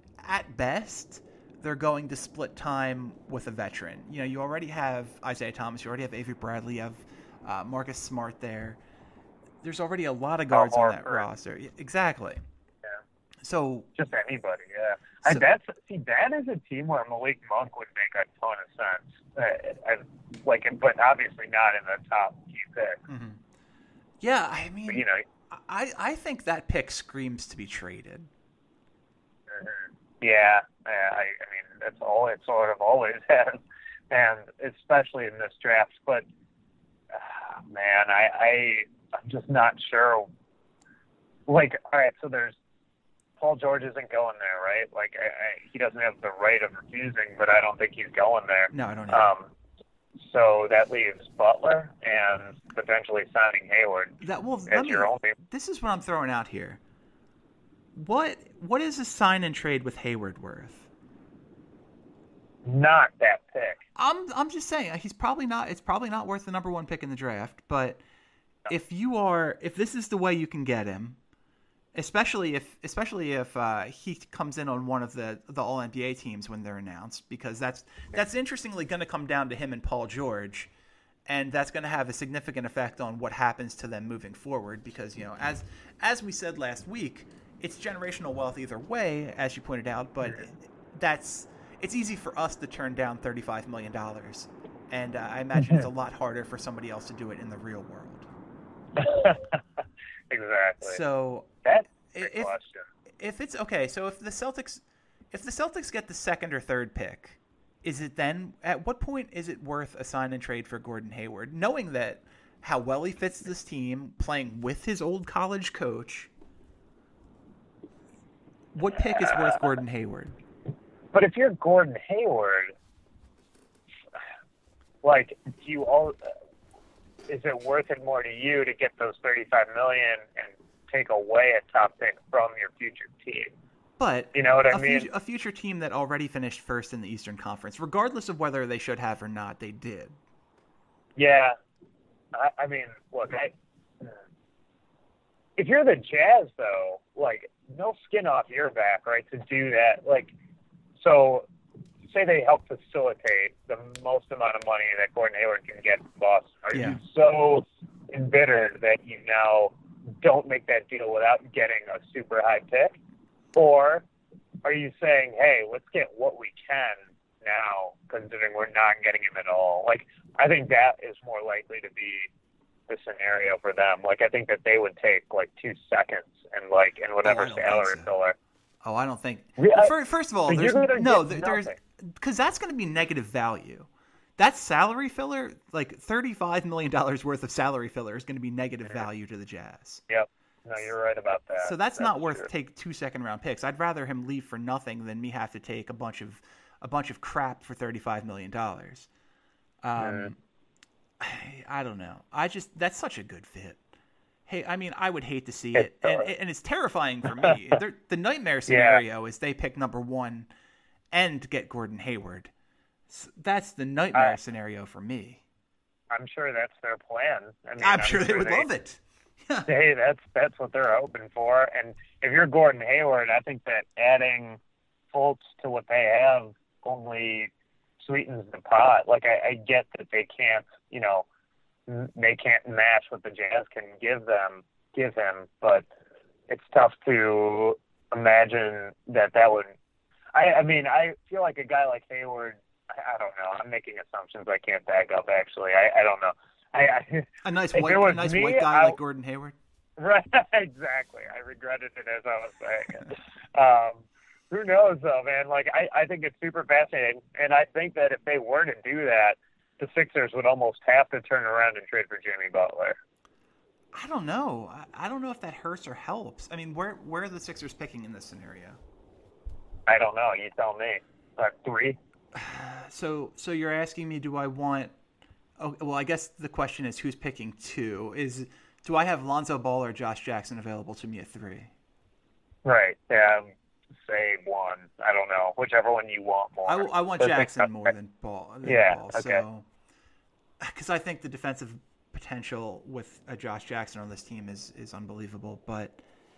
at best, they're going to split time with a veteran. You know, you already have Isaiah Thomas. You already have Avery Bradley. You have uh, Marcus Smart there. There's already a lot of guards on that roster. Exactly. Yeah. So just anybody, yeah. So, and that's see, that is a team where Malik Monk would make a ton of sense. Uh, I, like, but obviously not in the top few picks. Mm-hmm. Yeah, I mean, but, you know, I I think that pick screams to be traded. Mm-hmm. Yeah, yeah. I, I mean, that's all it sort of always has, and especially in this draft. But uh, man, I, I I'm just not sure. Like, all right, so there's. Paul George isn't going there, right? Like, I, I, he doesn't have the right of refusing, but I don't think he's going there. No, I don't know. Um, so that leaves Butler and potentially signing Hayward. That well, as let me, your only. This is what I'm throwing out here. What what is a sign and trade with Hayward worth? Not that pick. I'm I'm just saying he's probably not. It's probably not worth the number one pick in the draft. But if you are, if this is the way you can get him, especially if especially if uh, he comes in on one of the the All N B A teams when they're announced, because that's that's interestingly going to come down to him and Paul George, and that's going to have a significant effect on what happens to them moving forward. Because you know, as as we said last week, it's generational wealth either way, as you pointed out. But that's it's easy for us to turn down thirty-five million dollars, and uh, I imagine it's a lot harder for somebody else to do it in the real world. Exactly. So that's a if, question. If it's okay, so if the Celtics, if the Celtics get the second or third pick, is it then at what point is it worth a sign and trade for Gordon Hayward, knowing that how well he fits this team, playing with his old college coach? What pick is worth Gordon Hayward? But if you're Gordon Hayward, like, do you all? Is it worth it more to you to get those thirty-five million and take away a top pick from your future team? But you know what I a mean? Future, a future team that already finished first in the Eastern Conference, regardless of whether they should have or not, they did. Yeah, I, I mean, look, I, if you're the Jazz, though, like, no skin off your back, right, to do that. Like, so say they help facilitate the most amount of money that Gordon Hayward can get from Boston. Are yeah. you so embittered that you now don't make that deal without getting a super high pick? Or are you saying, hey, let's get what we can now, considering we're not getting him at all? Like, I think that is more likely to be the scenario for them. Like, I think that they would take, like, two seconds and, like, and whatever oh, salary so. filler. Oh, I don't think. Yeah, well, first, first of all, there's no, there, there's nothing. Because that's going to be negative value. That salary filler, like thirty-five million dollars worth of salary filler, is going to be negative mm-hmm. value to the Jazz. Yep. No, you're right about that. So that's, that's not worth true. take two second round picks. I'd rather him leave for nothing than me have to take a bunch of a bunch of crap for thirty-five million dollars. Um, mm. I, I don't know. I just that's such a good fit. Hey, I mean, I would hate to see it, and, and it's terrifying for me. The nightmare scenario yeah. is they pick number one and get Gordon Hayward. So that's the nightmare uh, scenario for me. I'm sure that's their plan. I mean, I'm, I'm sure, sure they would they, love it. Hey, that's that's what they're hoping for. And if you're Gordon Hayward, I think that adding Fultz to what they have only sweetens the pot. Like, I, I get that they can't, you know, they can't match what the Jazz can give them, give him, but it's tough to imagine that that would. I, I mean, I feel like a guy like Hayward. I, I don't know. I'm making assumptions I can't back up. Actually, I, I don't know. I, I, a nice white, a nice me, white guy I, like Gordon Hayward. Right, exactly. I regretted it as I was saying it. um, who knows, though, man? Like, I, I think it's super fascinating, and I think that if they were to do that, the Sixers would almost have to turn around and trade for Jimmy Butler. I don't know. I, I don't know if that hurts or helps. I mean, where where are the Sixers picking in this scenario? I don't know. You tell me. Uh, three? So, so you're asking me, do I want? Oh, well, I guess the question is, who's picking two? Is do I have Lonzo Ball or Josh Jackson available to me at three? Right. Yeah. Say one. I don't know. Whichever one you want more. I, I want Let's Jackson more than Ball. Than yeah. Ball, okay. So, because I think the defensive potential with a Josh Jackson on this team is is unbelievable. But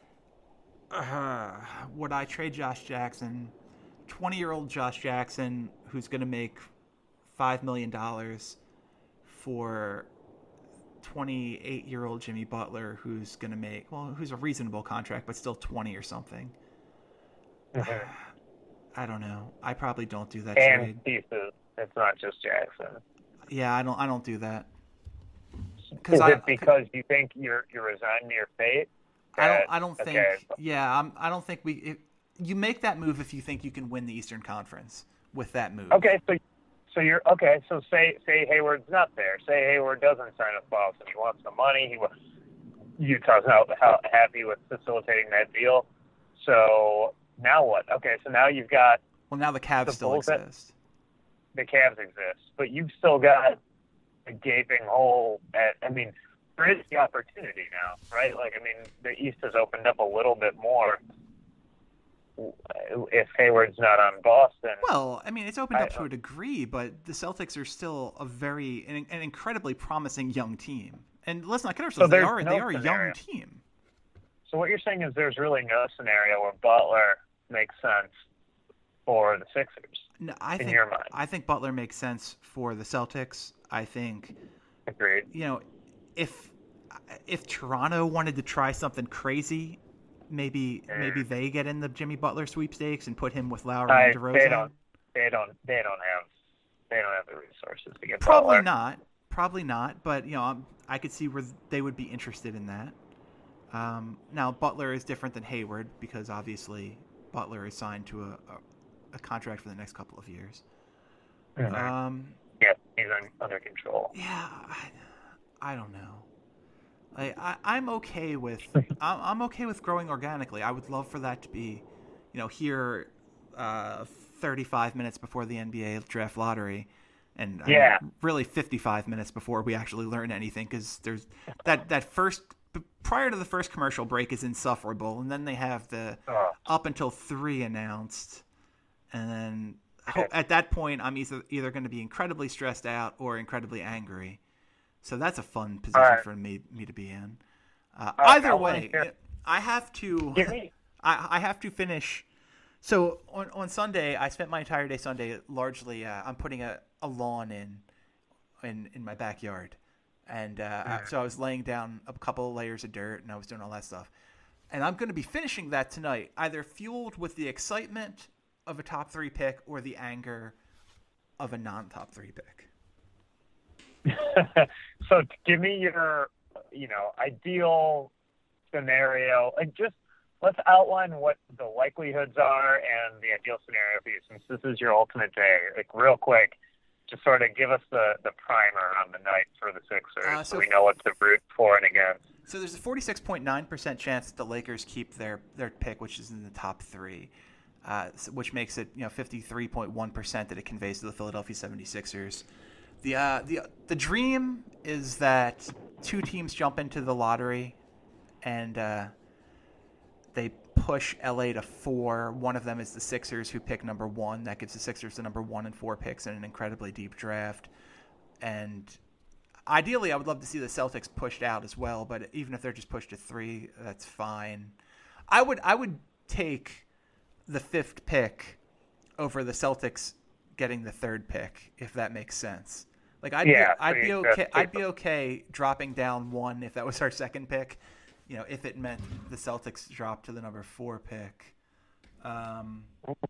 uh, would I trade Josh Jackson, twenty-year-old Josh Jackson, who's going to make five million dollars, for twenty-eight-year-old Jimmy Butler, who's going to make, well, who's a reasonable contract, but still twenty or something? Mm-hmm. I don't know. I probably don't do that and trade. pieces. It's not just Jackson. Yeah, I don't. I don't do that. Is I, it because you think you're you're resigned to your fate? I don't. I don't think. Okay. Yeah, I'm, I don't think we. It, you make that move if you think you can win the Eastern Conference with that move. Okay, so so you're okay. So say say Hayward's not there. Say Hayward doesn't sign with Boston. He wants the money. He Utah's not how happy with facilitating that deal. So now what? Okay, so now you've got. Well, now the Cavs the still Bulls exist. The Cavs exist, but you've still got a gaping hole. At I mean, there is the opportunity now, right? Like, I mean, the East has opened up a little bit more. if Hayward's not on Boston. Well, I mean, it's opened up I, to a degree, but the Celtics are still a very an, an incredibly promising young team. And let's not kid ourselves; So they are there's no they are a young scenario. team. So what you're saying is there's really no scenario where Butler makes sense for the Sixers. No, I in think your mind. I think Butler makes sense for the Celtics. I think, Agreed. you know, if if Toronto wanted to try something crazy, maybe Mm. maybe they get in the Jimmy Butler sweepstakes and put him with Lowry I, and DeRozan. they don't. They don't. They don't have. They don't have the resources to get Probably Butler. not. Probably not. But you know, um, I could see where they would be interested in that. Um, now Butler is different than Hayward because obviously Butler is signed to a, a, a contract for the next couple of years. Mhm. Um, Yeah, he's un, under control. yeah, I, I don't know. I, I I'm okay with I'm, I'm okay with growing organically. I would love for that to be, you know, here, uh, thirty-five minutes before the N B A draft lottery, and I mean, Yeah. really fifty-five minutes before we actually learn anything, because there's that that first prior to the first commercial break is insufferable, and then they have the Oh. up until three announced, and then ho- at that point I'm either either going to be incredibly stressed out or incredibly angry. So that's a fun position right. for me me to be in. Uh, right, either I wanna way, hear- I have to Give me. I, I have to finish. So on, on Sunday, I spent my entire day Sunday largely. Uh, I'm putting a, a lawn in, in in my backyard, and uh, I- so I was laying down a couple of layers of dirt, and I was doing all that stuff. And I'm going to be finishing that tonight, either fueled with the excitement of a top three pick or the anger of a non-top three pick. So give me your, you know, ideal scenario. Like just let's outline what the likelihoods are and the ideal scenario for you, since this is your ultimate day. Like real quick, just sort of give us the, the primer on the night for the Sixers, Uh, so, so we know what to root for and against. So there's a forty-six point nine percent chance that the Lakers keep their, their pick, which is in the top three, uh, which makes it, you know, fifty-three point one percent that it conveys to the Philadelphia seventy-sixers. The uh, the the dream is that two teams jump into the lottery, and uh, they push L A to four. One of them is the Sixers, who pick number one. That gives the Sixers the number one and four picks in an incredibly deep draft. And ideally, I would love to see the Celtics pushed out as well. But even if they're just pushed to three, that's fine. I would I would take the fifth pick over the Celtics getting the third pick, if that makes sense. Like I'd Yeah, be, I'd so be you okay. just I'd take be okay dropping down one if that was our second pick. You know, if it meant the Celtics dropped to the number four pick. Um,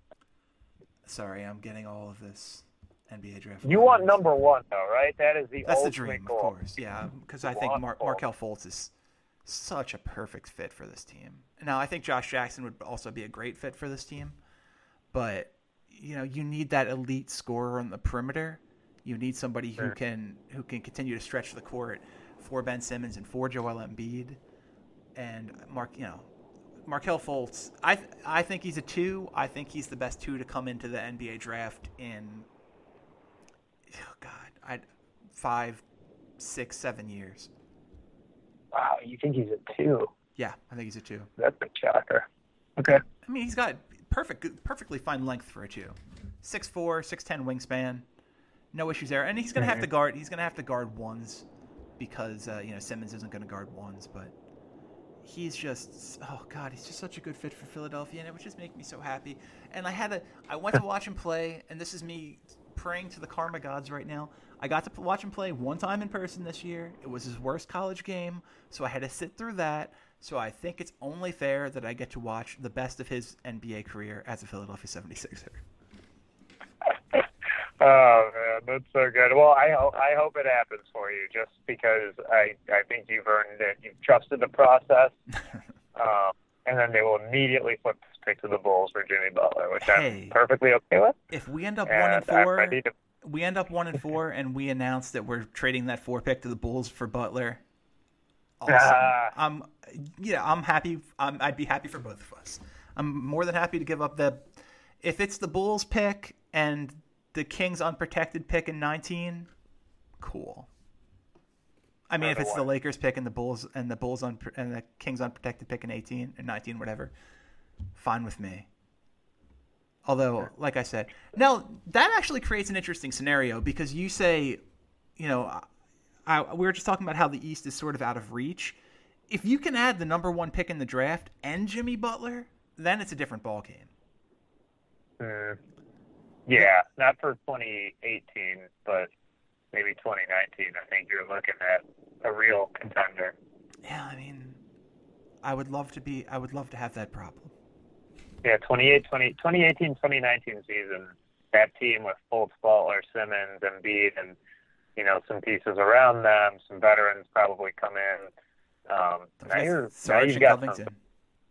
sorry, I'm getting all of this N B A draft. You want lotteries. number one, though, right? That is the That's the ultimate dream, goal. of course. Yeah, because I think Mar- Wonderful. Markelle Fultz is such a perfect fit for this team. Now, I think Josh Jackson would also be a great fit for this team, but you know, you need that elite scorer on the perimeter. You need somebody who Sure. can who can continue to stretch the court for Ben Simmons and for Joel Embiid and Mark. You know, Markelle Fultz. I th- I think he's a two. I think he's the best two to come into the N B A draft in. Oh God, I five, six, seven years. Wow, you think he's a two? Yeah, I think he's a two. That's a shocker. Okay. I mean, he's got perfect, perfectly fine length for a two. six four, six ten wingspan, no issues there. And he's gonna have to guard. He's gonna have to guard ones because uh, you know Simmons isn't gonna guard ones. But he's just oh God, he's just such a good fit for Philadelphia, and it would just make me so happy. And I had a I went to watch him play, and this is me praying to the karma gods right now. I got to watch him play one time in person this year. It was his worst college game, so I had to sit through that. So I think it's only fair that I get to watch the best of his N B A career as a Philadelphia seventy-sixer. Oh man, that's so good. Well, I hope I hope it happens for you, just because I I think you've earned it. You've trusted the process, um, and then they will immediately flip this pick to the Bulls for Jimmy Butler, which Hey. I'm perfectly okay with. If we end up And one and I'm four, ready to. we end up one and four, and we announce that we're trading that four pick to the Bulls for Butler. Awesome. Ah. I'm, yeah, I'm happy. I'm, I'd be happy for both of us. I'm more than happy to give up the. If it's the Bulls pick and the Kings unprotected pick in nineteen, cool. I mean, if Either it's the way. Lakers pick and the Bulls and the Bulls un, and the Kings unprotected pick in eighteen and nineteen, whatever, fine with me. Although, like I said, now that actually creates an interesting scenario because you say, you know, I, we were just talking about how the East is sort of out of reach. If you can add the number one pick in the draft and Jimmy Butler, then it's a different ball game. Mm. Yeah, not for twenty eighteen, but maybe twenty nineteen. I think you're looking at a real contender. Yeah, I mean, I would love to be. I would love to have that problem. Yeah, twenty-eight, twenty, twenty eighteen, twenty nineteen season, that team with Fultz, Butler, Simmons, Embiid, and, you know, some pieces around them, some veterans probably come in. Um, now you're, now you've got Covington. Some,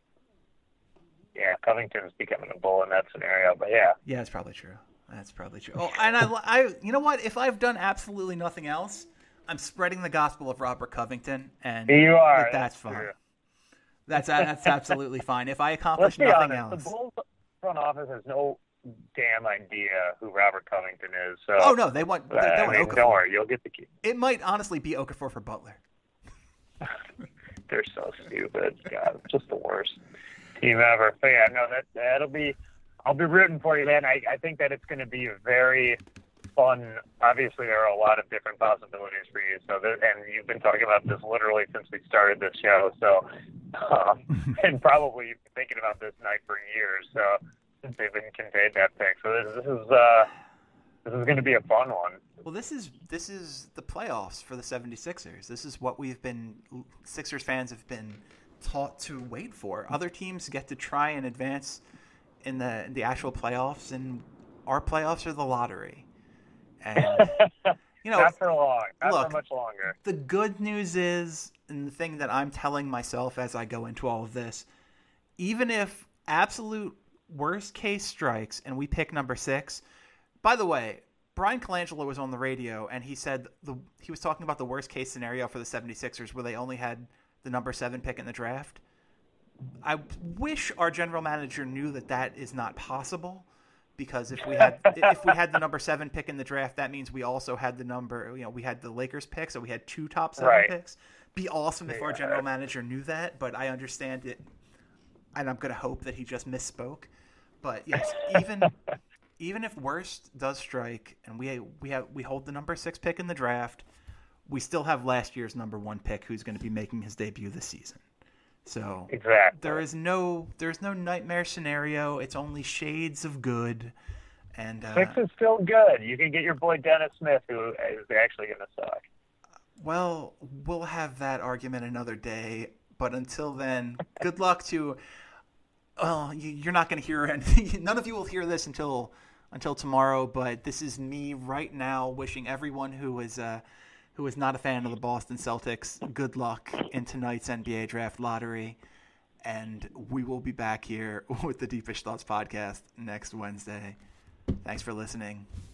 yeah, Covington's becoming a bull in that scenario, but yeah. Yeah, that's probably true. That's probably true. Oh, and I, I, you know what? If I've done absolutely nothing else, I'm spreading the gospel of Robert Covington, and you are. That's, that's fine. True. That's that's absolutely fine. If I accomplish Let's be nothing honest, else, the Bulls front office has no damn idea who Robert Covington is. So, oh no, they want. They, they I want mean, Okafor. don't worry, you'll get the key. It might honestly be Okafor for Butler. They're so stupid. God, just the worst team ever. But yeah, no, that that'll be. I'll be rooting for you, man. I, I think that it's going to be a very fun. Obviously, there are a lot of different possibilities for you. So, there, and you've been talking about this literally since we started this show. So, um, and probably you've been thinking about this night for years. So, since they've been conveyed that pick. So this, this is uh, this is going to be a fun one. Well, this is this is the playoffs for the seventy-sixers. This is what we've been Sixers fans have been taught to wait for. Other teams get to try and advance in the in the actual playoffs, and our playoffs are the lottery. And you know, not for long, not look, for much longer. The good news is, and the thing that I'm telling myself as I go into all of this, even if absolute worst case strikes and we pick number six. By the way, Brian Colangelo was on the radio and he said the he was talking about the worst case scenario for the seventy-sixers where they only had the number seven pick in the draft. I wish our general manager knew that that is not possible, because if we had if we had the number seven pick in the draft, that means we also had the number, you know, we had the Lakers pick, so we had two top seven right. picks. Be awesome if yeah. our general manager knew that, but I understand it, and I'm going to hope that he just misspoke. But yes, even even if worst does strike and we we have we hold the number six pick in the draft, we still have last year's number one pick who's going to be making his debut this season. So exactly. there is no there's no nightmare scenario. It's only shades of good. And uh, six is still good. You can get your boy Dennis Smith, who is actually going to suck. Well, we'll have that argument another day. But until then, good luck to. Well, you're not going to hear anything. None of you will hear this until until tomorrow. But this is me right now wishing everyone who is. Uh, who is not a fan of the Boston Celtics, good luck in tonight's N B A Draft Lottery. And we will be back here with the Deepish Thoughts podcast next Wednesday. Thanks for listening.